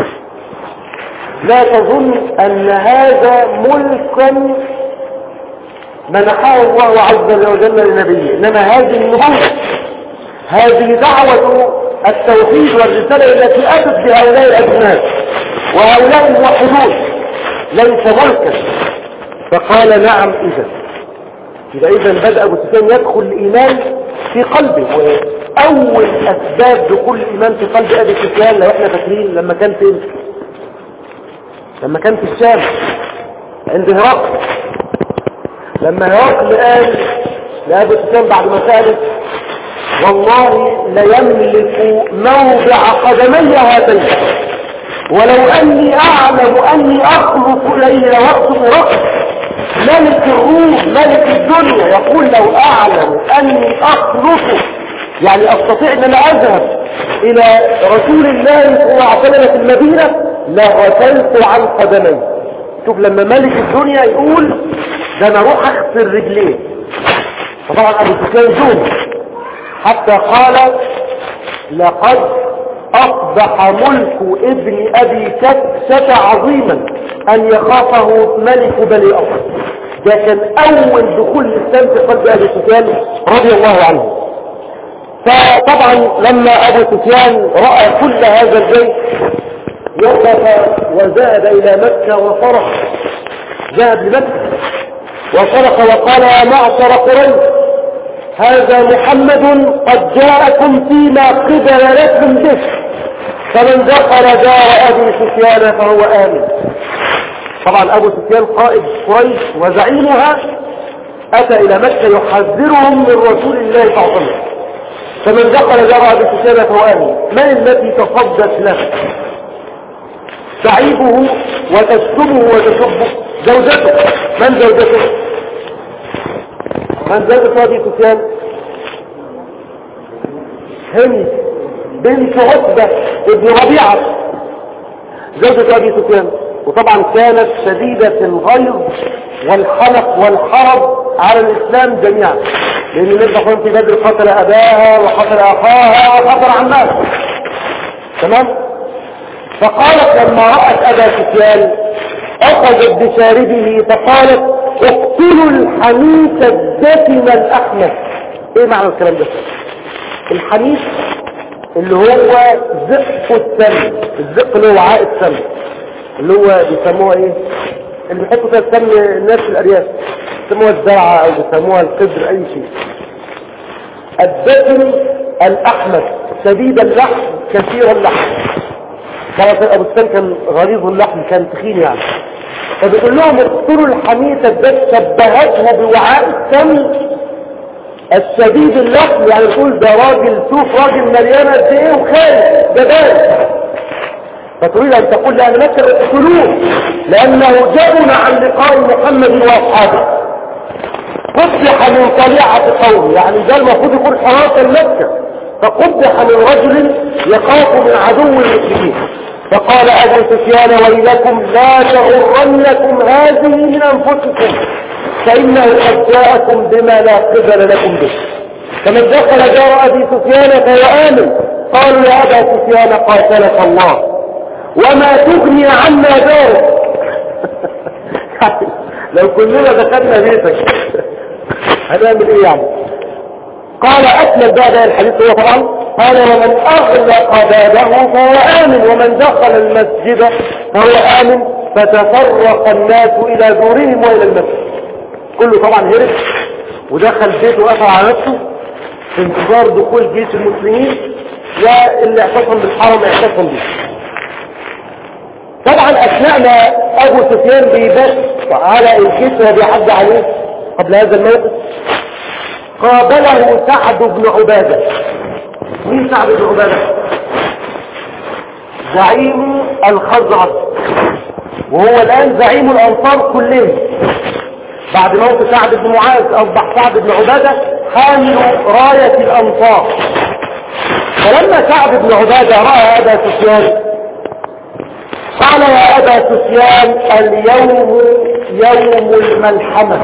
لا تظن أن هذا ملكا منحه الله عز وجل لنبيه، إنما هذه النبوة، هذه دعوة التوحيد والرسالة التي أتت بهؤلاء الأجناس وهؤلاء الموحدون، ليس ملكا. فقال نعم إذا إذا إذا بدأ أبو سفيان يدخل الإيمان في قلبه. وأول أسباب دخول الإيمان في قلب أبي سفيان لو إحنا فاكرين لما كان فين؟ لما كان في الشام عند هرقل، لما هرقل قال لأبو سفيان بعد ما سألت والله ليملك موضع قدمي هاتين، ولو أني أعلم أني أخلص إليه لوقت هرقل ملك الروم ملك الدنيا، يقول لو أعلم أني أخلص يعني أستطيع أن أنا أذهب إلى رسول الله صلى الله عليه وسلم في المدينة لغسلت عن قدمي. شوف لما ملك الدنيا يقول ده أنا أروح أغسل رجليه. فطبعا أبو سفيان جون حتى قال لقد أصبح ملك ابن أبي كبشة عظيما أن يخافه ملك بني أصل. ده كان أول دخول الإسلام في قلب أبي سفيان رضي الله عنه. فطبعا لما أبو سفيان رأى كل هذا الجيش وقف وذهب إلى مكة وصرخ، ذهب لمكة وصرخ وقال يا معشر قريش هذا محمد قد جاءكم فيما قبل لكم به، فمن دخل دار أبي سفيان فهو آمن. طبعا أبو سفيان قائد قريش وزعيمها أتى إلى مكة يحذرهم من رسول الله صلى الله عليه وسلم، فمن دخل دار أبي سفيان فهو آمن. من التي تصدت له؟ تعيبه وتشتمه وتسبه زوجته. من زوجته؟ من زوجة أبي سفيان؟ هند بنت عتبة ابن ربيعة زوجة أبي سفيان. وطبعا كانت شديدة الغيظ والحنق والحرب على الإسلام جميعا، لأن النبي في بدر قتل أباها وقتل أخاها وقتل عمها. تمام؟ فقالت لما رأت أبا سفيان أخذت بشاربه فقالت اقتلوا الحميس الدسم الأحمس. ايه معنى الكلام ده؟ الحميس اللي هو زق السم، الزق اللي هو وعاء السم، اللي هو بيسموها ايه اللي بيحطوا فيها السم الناس في الأرياف، بيسموها الزرعة او بيسموها القدر اي شيء. الدسم الأحمس شديد اللحم كثير اللحم. طبعا ابو سفيان كان غليظ اللحم، كان تخين يعني. فبيقول لهم اقتلوا الحميس الدسم، شبهته بوعاء السم الشديد اللحم. يعني تقول ده راجل، شوف راجل مليانه قد ايه وخالد جبان. فتريد أن تقول لأهل مكة اقتلوه لأنه جبن عن لقاء محمد وأصحابه، قبح من طليعة قومه، يعني ده المفروض يكون حراسة مكة، فقبح من رجل يخاف من عدو المسلمين. فقال أبو سفيان ويلكم لا تغرنكم هذه من أنفسكم فإنه قد جاءكم بما لا قبل لكم به. فمن دخل دار أبي سفيان فهو آمن. قالوا يا أبا سفيان قاتلك الله وما تغني عنا دارك. لو كلنا دخلنا بيتك هنعمل ايه يعني؟ قال أكمل بعد الحديث هو طبعا قال ومن أغلق بابه فهو آمن ومن دخل المسجد فهو آمن. فتفرق الناس إلى دورهم وإلى المسجد، كله طبعا هرب ودخل بيته وقفل على نفسه في انتظار دخول جيش المسلمين، واللي اعتصم بالحرم اعتصم به. طبعا أثناء ما أبو سفيان بيبات على الجيش وبيعدي عليه قبل هذا الموقف قابله سعد بن عبادة. مين سعد بن عبادة؟ زعيم الخزرج، وهو الآن زعيم الأنصار كلهم. بعد موت سعد بن معاذ أصبح سعد بن عبادة حامل راية الأنصار. فلما سعد بن عبادة رأى أبا سفيان قال يا أبا سفيان اليوم يوم الملحمة،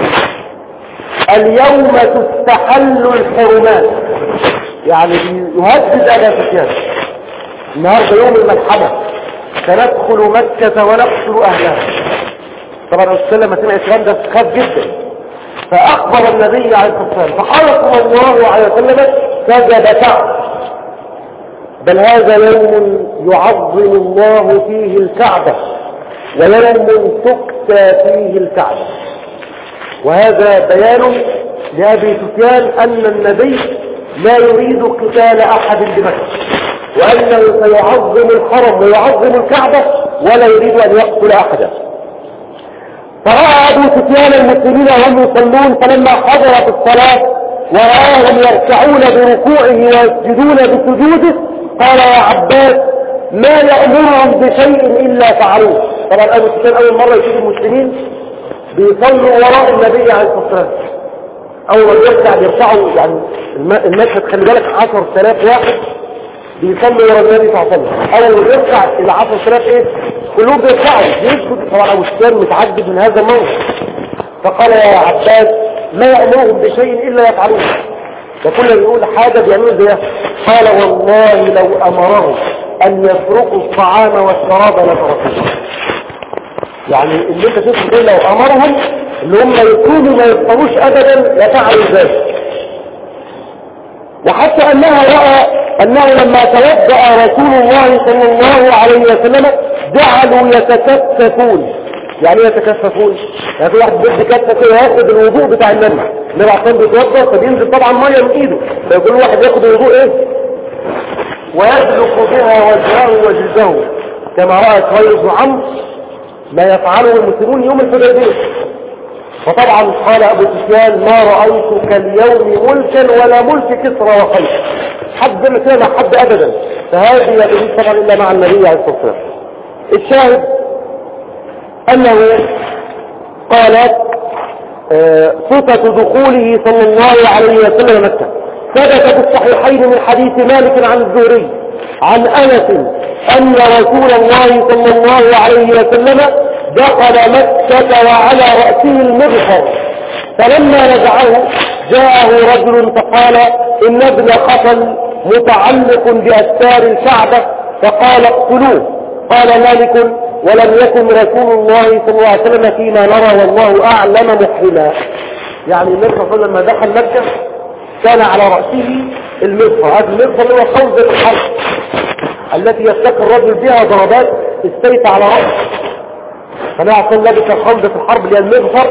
اليوم تستحل الحرمات، يعني يهدد أبا سفيان النهارده يوم الملحمة سندخل مكة ونقتل أهلها. طبعا الرسول لما سمع الكلام ده خاف جدا، فأخبر النبي عليه الصلاة والسلام فقال صلى الله عليه وسلم كذب سعد، بل هذا يوم يعظم الله فيه الكعبة ويوم تكسى فيه الكعبة. وهذا بيان لأبي سفيان أن النبي لا يريد قتال أحد بمكة، وأنه سيعظم الحرم ويعظم الكعبة ولا يريد أن يقتل أحدا. فرأى أبو سفيان المسلمين وهم يصلون، فلما حضرت الصلاة ورآهم يركعون بركوعه ويسجدون بسجوده قال يا عباس ما يأمرهم بشيء إلا فعلوه. طبعا أبو سفيان أول مرة يشوف المسلمين بيصلوا وراء النبي عليه الصلاة والسلام، أول ما يرجع بيرفعوا، يعني المشهد خلي بالك عشر آلاف واحد بيصلوا وراء النبي صلى الله عليه وسلم. أول ما يرجع إلى عشر آلاف إيه كلهم بيرفعوا بيسجد. طبعا أبو سفيان متعجب من هذا الموقف، فقال يا عباس ما يأمرهم بشيء إلا يفعلوه، وكل يقول حاجة بيعملوا زيها. قال والله لو أمرهم أن يتركوا الطعام والشراب لتركوه. يعني اللي انت تشوف دول لو أمرهم اللي هم يكونوا ما يفطروش أبدا لفعلوا ذلك. وحتى أنها رأى أنه لما توضأ رسول الله صلى الله عليه وسلم جعلوا يتكففون. يعني يتكففون يعني في واحد بيدي كفة كده ياخد الوضوء بتاع النبي، النبي عشان بيتوضأ فبينزل طبعا ميه من ايده، فيقول واحد ياخد الوضوء ايه ويدلق بها وجهه وجلده، كما رأى سهيل بن عمرو ما يفعله المسلمون يوم الحديبية. فطبعا قال أبو سفيان ما رأيت كاليوم ملكا ولا ملك كسرى وقيصر، حد ما كان حد أبدا. فهذه لا تجوز طبعا إلا مع النبي عليه الصلاة والسلام. الشاهد أنه قالت صفة دخوله صلى الله عليه وسلم مكة ثبت في الصحيحين من حديث مالك عن الزهري عن أنس أن رسول الله صلى الله عليه وسلم دخل مكة وعلى رأسه المغفر، فلما نزعه جاءه رجل فقال إن ابن خطل متعلق بأستار الكعبة، فقال اقتلوه. قال مالك ولم يكن رسول الله صلى الله عليه وسلم فيما نرى والله أعلم محرما. يعني النبي صلى الله عليه وسلم لما دخل مكة كان على رأسه المغفر. هذا المغفر هو خوذة الحرب التي يفتك الرجل بها ضربات السيف على رأسه، فلا عشان لبس خوذة الحرب اللي هي المغفر.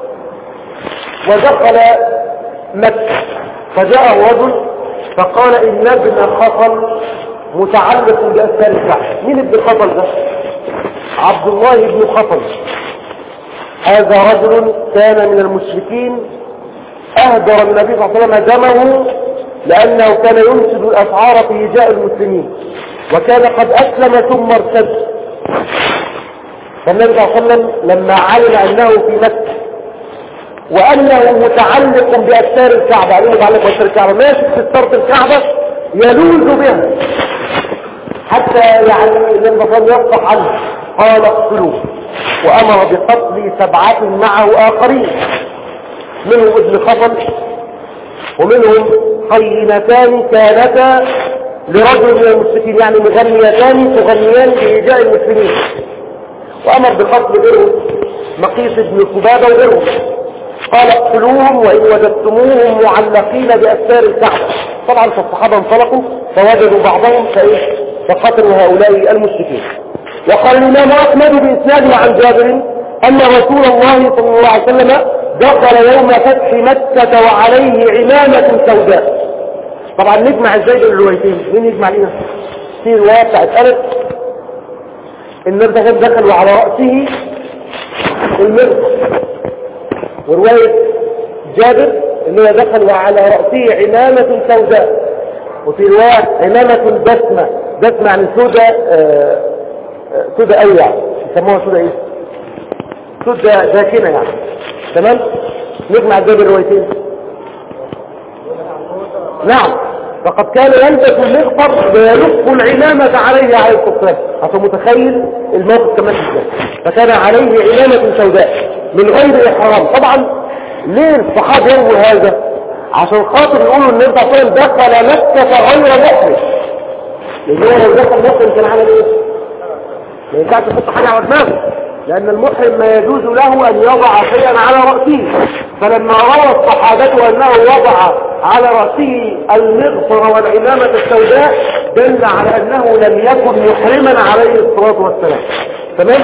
ودخل مكة فجاءه رجل فقال إن ابن خطل متعلق بأستار الكعبة. مين ابن خطل ده؟ عبد الله بن خطل. هذا رجل كان من المشركين أهدر النبي صلى الله عليه وسلم دمه لأنه كان ينشد الأسعار في هجاء المسلمين، وكان قد أسلم ثم ارتد. فالنبي صلى الله عليه وسلم لما علم أنه في مكة وأنه متعلق بأستار الكعبة، علمه متعلق بأستار الكعبة، ماشي في ستارة الكعبة يلوذ بها حتى يعني لما كان يصبح عنه قال اقتلوه، وأمر بقتل سبعة معه آخرين، منهم ابن خطل ومنهم خينتان كانتا لرجل من المشركين، يعني مغنيتان تغنيان بإيجاء المسلمين، وأمر بقتل غيرهم مقيس بن كبابة وغيرهم. قال اقتلوهم وإن وجدتموهم معلقين بأستار الكعبة. طبعا فالصحابة انطلقوا فوجدوا بعضهم فقتلوا هؤلاء المشركين. وقال الإمام أحمد بإسناده عن جابر أن رسول الله صلى الله عليه وسلم دخل يوم فتح مكة وعليه عمامة سوداء. طبعا نجمع ازاي الروايتين؟ مين يجمع لنا؟ في رواية بتاعت أنس النبي دخل وعلى رأسه المرفق، ورواية جابر انه دخل وعلى رأسه عمامة سوداء، وفي رواية عمامة بسمة. بسمة يعني سوداء سوداء أوي، يعني يسموها سوداء ايه؟ سوداء داكنة يعني. تمام؟ نجمع ازاي الروايتين؟ نعم، فقد كان يلبس المغفر ويلف العمامة عليه عليه الصلاة والسلام. حتى متخيل الموقف كمان ازاي. فكان عليه عمامة سوداء من غير إحرام. طبعا ليه الصحابة يرووا هذا؟ عشان خاطر يقولوا ان النبي صلى الله عليه وسلم دخل مكة غير محرم. لأن هو لو دخل محرم كان عمل ايه؟ ما ينفعش يحط حاجة على دماغه، لأن المحرم ما يجوز له أن يضع شيئا على رأسه. فلما روى الصحابة أنه وضع على رأسه المغفر والعمامة السوداء دل على أنه لم يكن محرما عليه الصلاة والسلام. تمام؟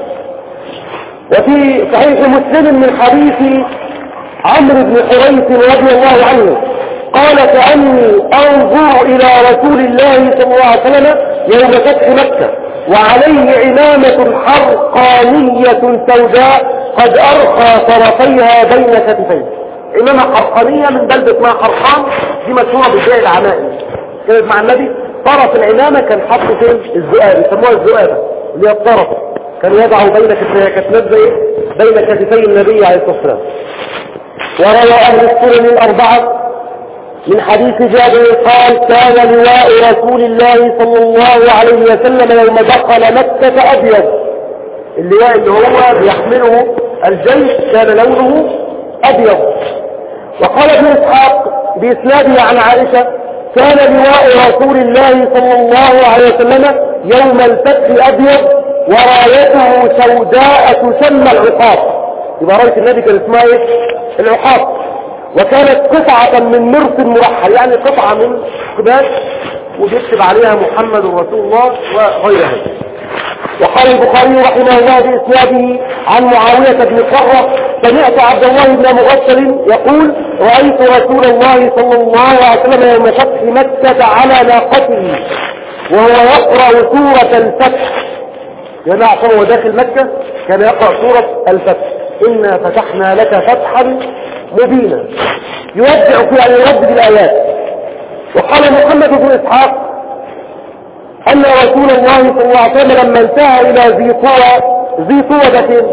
وفي صحيح مسلم من حديث عمرو بن حريث رضي الله عنه قال كأني أنظر إلى رسول الله صلى الله عليه وسلم يوم فتح مكة وعليه عمامة حرقانية سوداء قد أرخى طرفيها بين كتفيه. عمامة حرقانية من بلدة ما حرقان، دي مشهورة بالبيع العمائي. كانت مع النبي طرف العمامة كان حط فين؟ الزؤابة، يسموها الزؤابة اللي هي الطرف، كان يضعه بين كتفيه، كانت نبذة بين كتفي النبي عليه الصلاة والسلام. وروى أهل السنن الأربعة من حديث جابر قال كان لواء رسول الله صلى الله عليه وسلم يوم دخل مكة أبيض. اللواء اللي هو بيحمله الجيش كان لونه أبيض. وقال ابن إسحاق بإسناده عن عائشة كان لواء رسول الله صلى الله عليه وسلم يوم الفتح أبيض ورايته سوداء تسمى العقاب. يبقى راية النبي كان اسمها ايه؟ العقاب. وكانت قطعة من مرس مرحل، يعني قطعة من قباس وبيكتب عليها محمد رسول الله وغيرها. وقال البخاري رحمه الله بإسناده عن معاوية بن قرة سمعت عبد الله بن مغفل يقول رأيت رسول الله صلى الله عليه وسلم يوم فتح مكة على ناقته وهو يقرأ سورة الفتح. يعني عشان هو داخل مكة كان يقرأ سورة الفتح إنا فتحنا لك فتحا مبينا، يودع في أن يردد الآيات. وقال محمد بن إسحاق أن رسول الله صلى الله عليه وسلم لما انتهى إلى ذي طوى، ذي طوى ده فين؟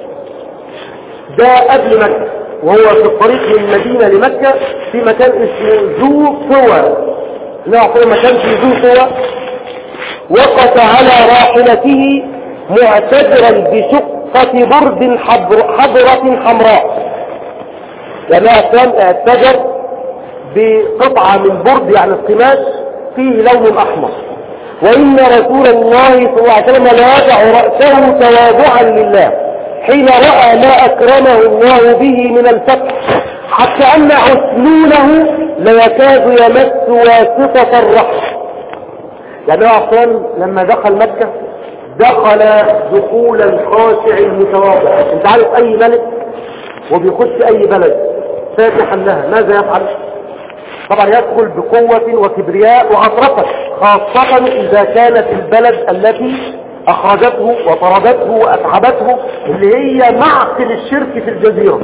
ده قبل مكة، وهو في الطريق من المدينة لمكة في مكان اسمه ذو طوى. نعطي مكان في ذو طوى. وقف على راحلته معتذرا بشقة برد حضرة حمراء، يعني كان اعتذر بقطعة من برد يعني القماش فيه لون أحمر. وإن رسول الله صلى الله عليه وسلم لا يضع رأسه تواضعا لله حين رأى ما أكرمه الله به من الفتح حتى أن عسلونه ليكاد يمس واسطة الرحم. يعني عصام لما دخل مكة دخل دخول الخاشع المتواضع. انت عارف اي ملك وبيخش اي بلد فاتحا لها ماذا يفعل؟ طبعا يدخل بقوة وكبرياء وعطرفة، خاصة اذا كانت البلد التي اخرجته وطردته واتعبته اللي هي معقل الشرك في الجزيرة.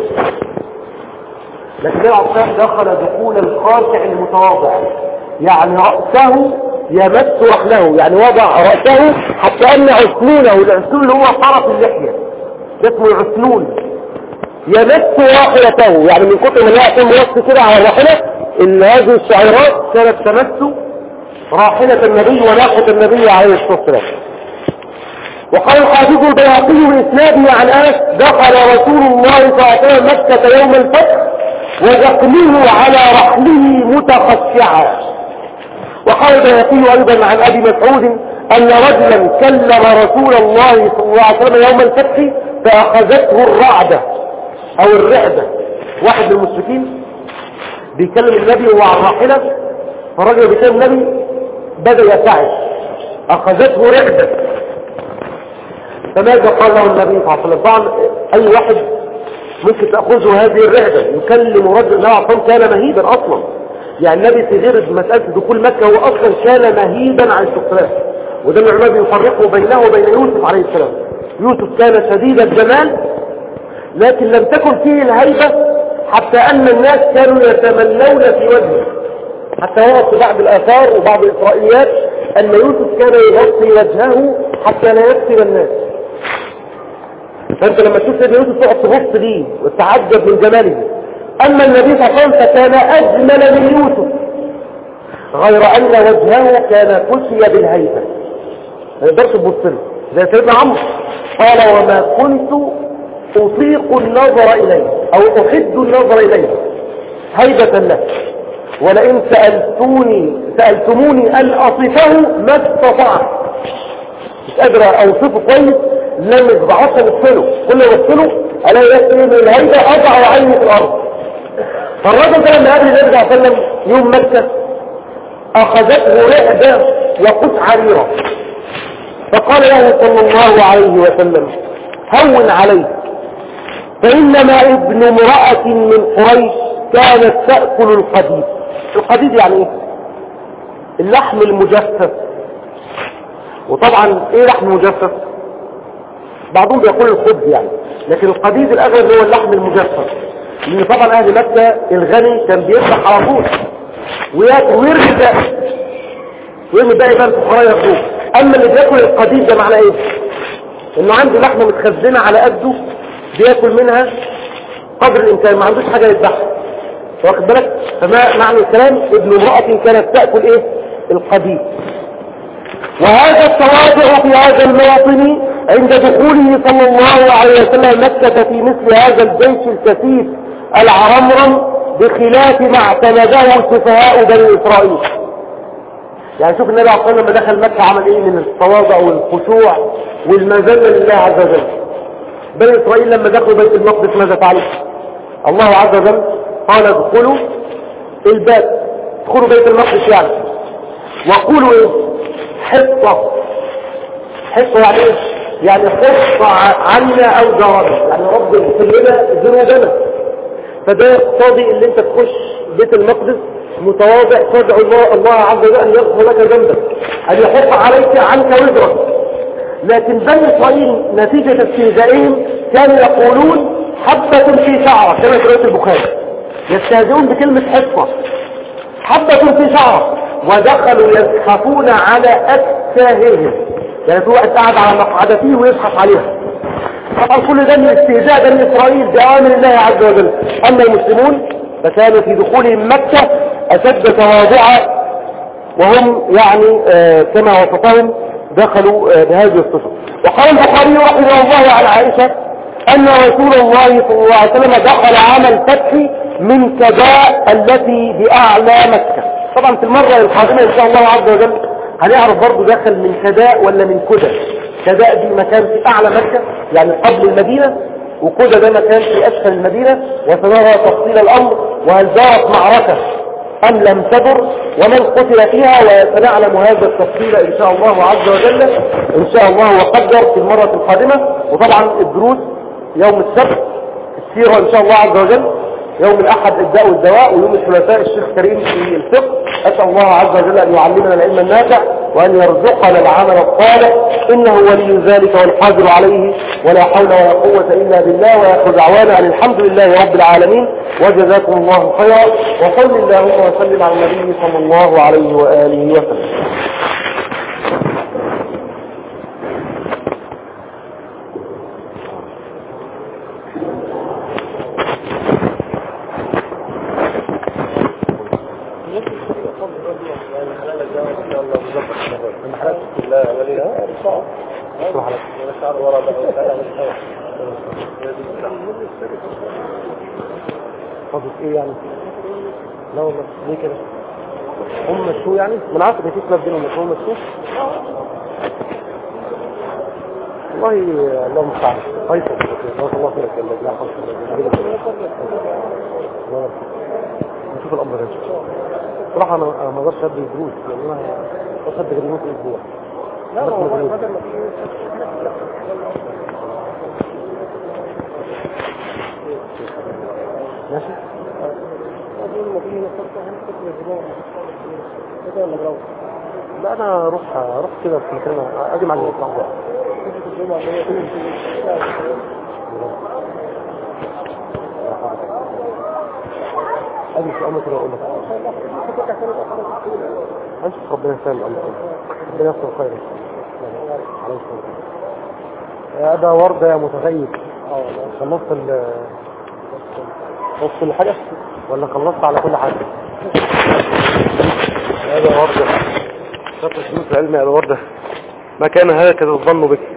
لكن العصام دخل دخول الخاشع المتواضع، يعني رأسه يمس رحله، يعني وضع رأسه حتى أن عسنونه، العسنون اللي هو طرف اللحية اسمه العسنون، يمس راحلته، يعني من كتر ما لا يكون موصي كده على الراحلة ان هذه الشعيرات كانت تمس راحلة النبي وناقة النبي عليه الصلاة والسلام. وقال الحافظ البيهقي بإسناده عن أنس دخل رسول الله صلى الله عليه وسلم مكة يوم الفتح وذقنه على رحله متخشعا. وقال البيهقي أيضا عن أبي مسعود أن رجلا كلم رسول الله صلى الله عليه وسلم يوم الفتح فأخذته الرعدة أو الرعدة، واحد من المشركين بيكلم النبي وهو على الراحلة، فالرجل بيكلم النبي بدأ يسعد أخذته رعدة. فماذا قال له النبي صلى الله عليه وسلم؟ طبعا أي واحد ممكن تأخذه هذه الرعدة، يكلم رجل نوع كان مهيبا أصلا، يعني النبي في غير مسألة دخول مكة هو أصلا كان مهيبا عن الشخصيات، وده العلماء يفرقوا بينه وبين يوسف عليه السلام. يوسف كان شديد الجمال لكن لم تكن فيه الهيبة، حتى أن الناس كانوا يتمنون في وجهه، حتى ورد بعض الآثار وبعض الإسرائيليات أن يوسف كان يغطي وجهه حتى لا يكسر الناس. فأنت لما تشوف سيدنا يوسف تقعد تبص ليه وتتعجب من جماله. أما النبي صلى الله عليه وسلم فكان أجمل من يوسف، غير أن وجهه كان كسي بالهيبة، ما يقدرش تبص له زي سيدنا عمرو قال وما كنت أطيق النظر إليه أو أحد النظر إليه هيبة له، ولئن سألتوني سألتموني أن أصفه ما استطعت، مش قادر أوصفه كويس لم يتبعش نصله، كل نصله ألا يسمي من الهيبة أضع عيني في الأرض. فالرجل ده لما قبل النبي صلى الله عليه وسلم يوم مكة أخذته رعدة وقص عريرة، فقال له صلى الله عليه وسلم هون عليك، فإنما ابن امرأة من قريش كانت تأكل القديد. القديد يعني ايه؟ اللحم المجفف. وطبعا ايه لحم مجفف؟ بعضهم بيقول الخبز يعني، لكن القديد الاغلب هو اللحم المجفف، لان طبعا اهل مكة الغني كان بيذبح على طول وياكل ويرمي الباقي، ويرمي الباقي بقى الفقراء ياكلوه. اما اللي بياكل القديد ده معناه ايه؟ انه عنده لحمه متخزنه على قده بياكل منها قدر الامكان، ما عندوش حاجه يذبحها، واخد بالك؟ فما معنى الكلام ابن امرأة كانت تأكل ايه؟ القديد. وهذا التواضع في هذا المواطن عند دخوله صلى الله عليه وسلم مكة في مثل هذا الجيش الكثيف العرمرم، بخلاف ما اعتمده سفهاء بني إسرائيل. يعني شوف النبي عليه الصلاة والسلام لما دخل مكة عمل ايه من التواضع والخشوع والمذلة لله عز وجل. بني إسرائيل لما دخلوا بيت المقدس ماذا فعلوا؟ الله عز وجل قال ادخلوا الباب، ادخلوا بيت المقدس يعني، وقولوا ايه؟ حطة. حطة يعني ايه؟ يعني حطة عنا او جارنا، يعني رب اغفر لنا ذنوبنا. فده يقتضي ان انت تخش بيت المقدس متواضع تدعو الله, الله عز وجل ان يغفر لك ذنبك، ان يحط عليك عنك وزرك. لكن بني اسرائيل نتيجة استهزائهم كانوا يقولون حبة في شعرة، كما في رواية البخاري يستهزئون بكلمة حصة، حبة في شعرة، ودخلوا يزحفون على أكتافهم، يعني في واحد قاعد على مقعدته ويزحف عليها. طبعا كل ده من استهزاء بني إسرائيل بأوامر الله عز وجل. أما المسلمون فكانوا في دخولهم مكة أشد تواضعا، وهم يعني آه كما وصفهم دخلوا آه بهذه الصفة. وقال البخاري رحمه الله عن عائشة أن رسول الله صلى الله عليه وسلم دخل عام الفتح من كداء التي بأعلى مكة. طبعا في المرة القادمة إن شاء الله عز وجل هنعرف برضو دخل من كداء ولا من كدى. كداء دي مكان في أعلى مكة يعني قبل المدينة، وكدى ده مكان في أسفل المدينة، وسنرى تفصيل الأمر وهل دارت معركة أم لم تدر ومن قتل فيها، وسنعلم هذا التفصيل إن شاء الله عز وجل إن شاء الله وقدر في المرة القادمة. وطبعا الدروس يوم السبت السيرة إن شاء الله عز وجل، يوم الأحد الداء والدواء، ويوم الثلاثاء الشيخ كريم في الفقه. أسأل الله عز وجل أن يعلمنا العلم النافع وأن يرزقنا العمل الصالح إنه ولي ذلك والقادر عليه، ولا حول ولا قوة إلا بالله. ويأخذ دعوانا أن الحمد لله رب العالمين، وجزاكم الله خيرا، وصل اللهم وسلم على النبي صلى الله عليه وآله وسلم. فاضل ايه يعني؟ لا والله ليه كده؟ هم مشوا يعني؟ من عارف ان في خلاف بينهم، هم مشوا والله. الله المستعان. فيصل بارك الله فيك. لا حول ولا قوه. نشوف الامر ده. صراحه انا انا ما اقدرش ادي دروس لان انا اخدت غير في الاسبوع. لا هو بدل ما ماشي. لا انا اروح اروح كده في مكان اجي مع الصحاب. اجي في امر كده اقول لك انت ربنا يسلم عليك، ربنا يستر خيرك. عليه الصلاه يا ده ورده يا متغيب. اه خلصت ال خلصت كل حاجه ولا خلصت على كل حاجه؟ هذا ورده شرط الشروط العلمي. هذا ورده ما كان هكذا الظن بك.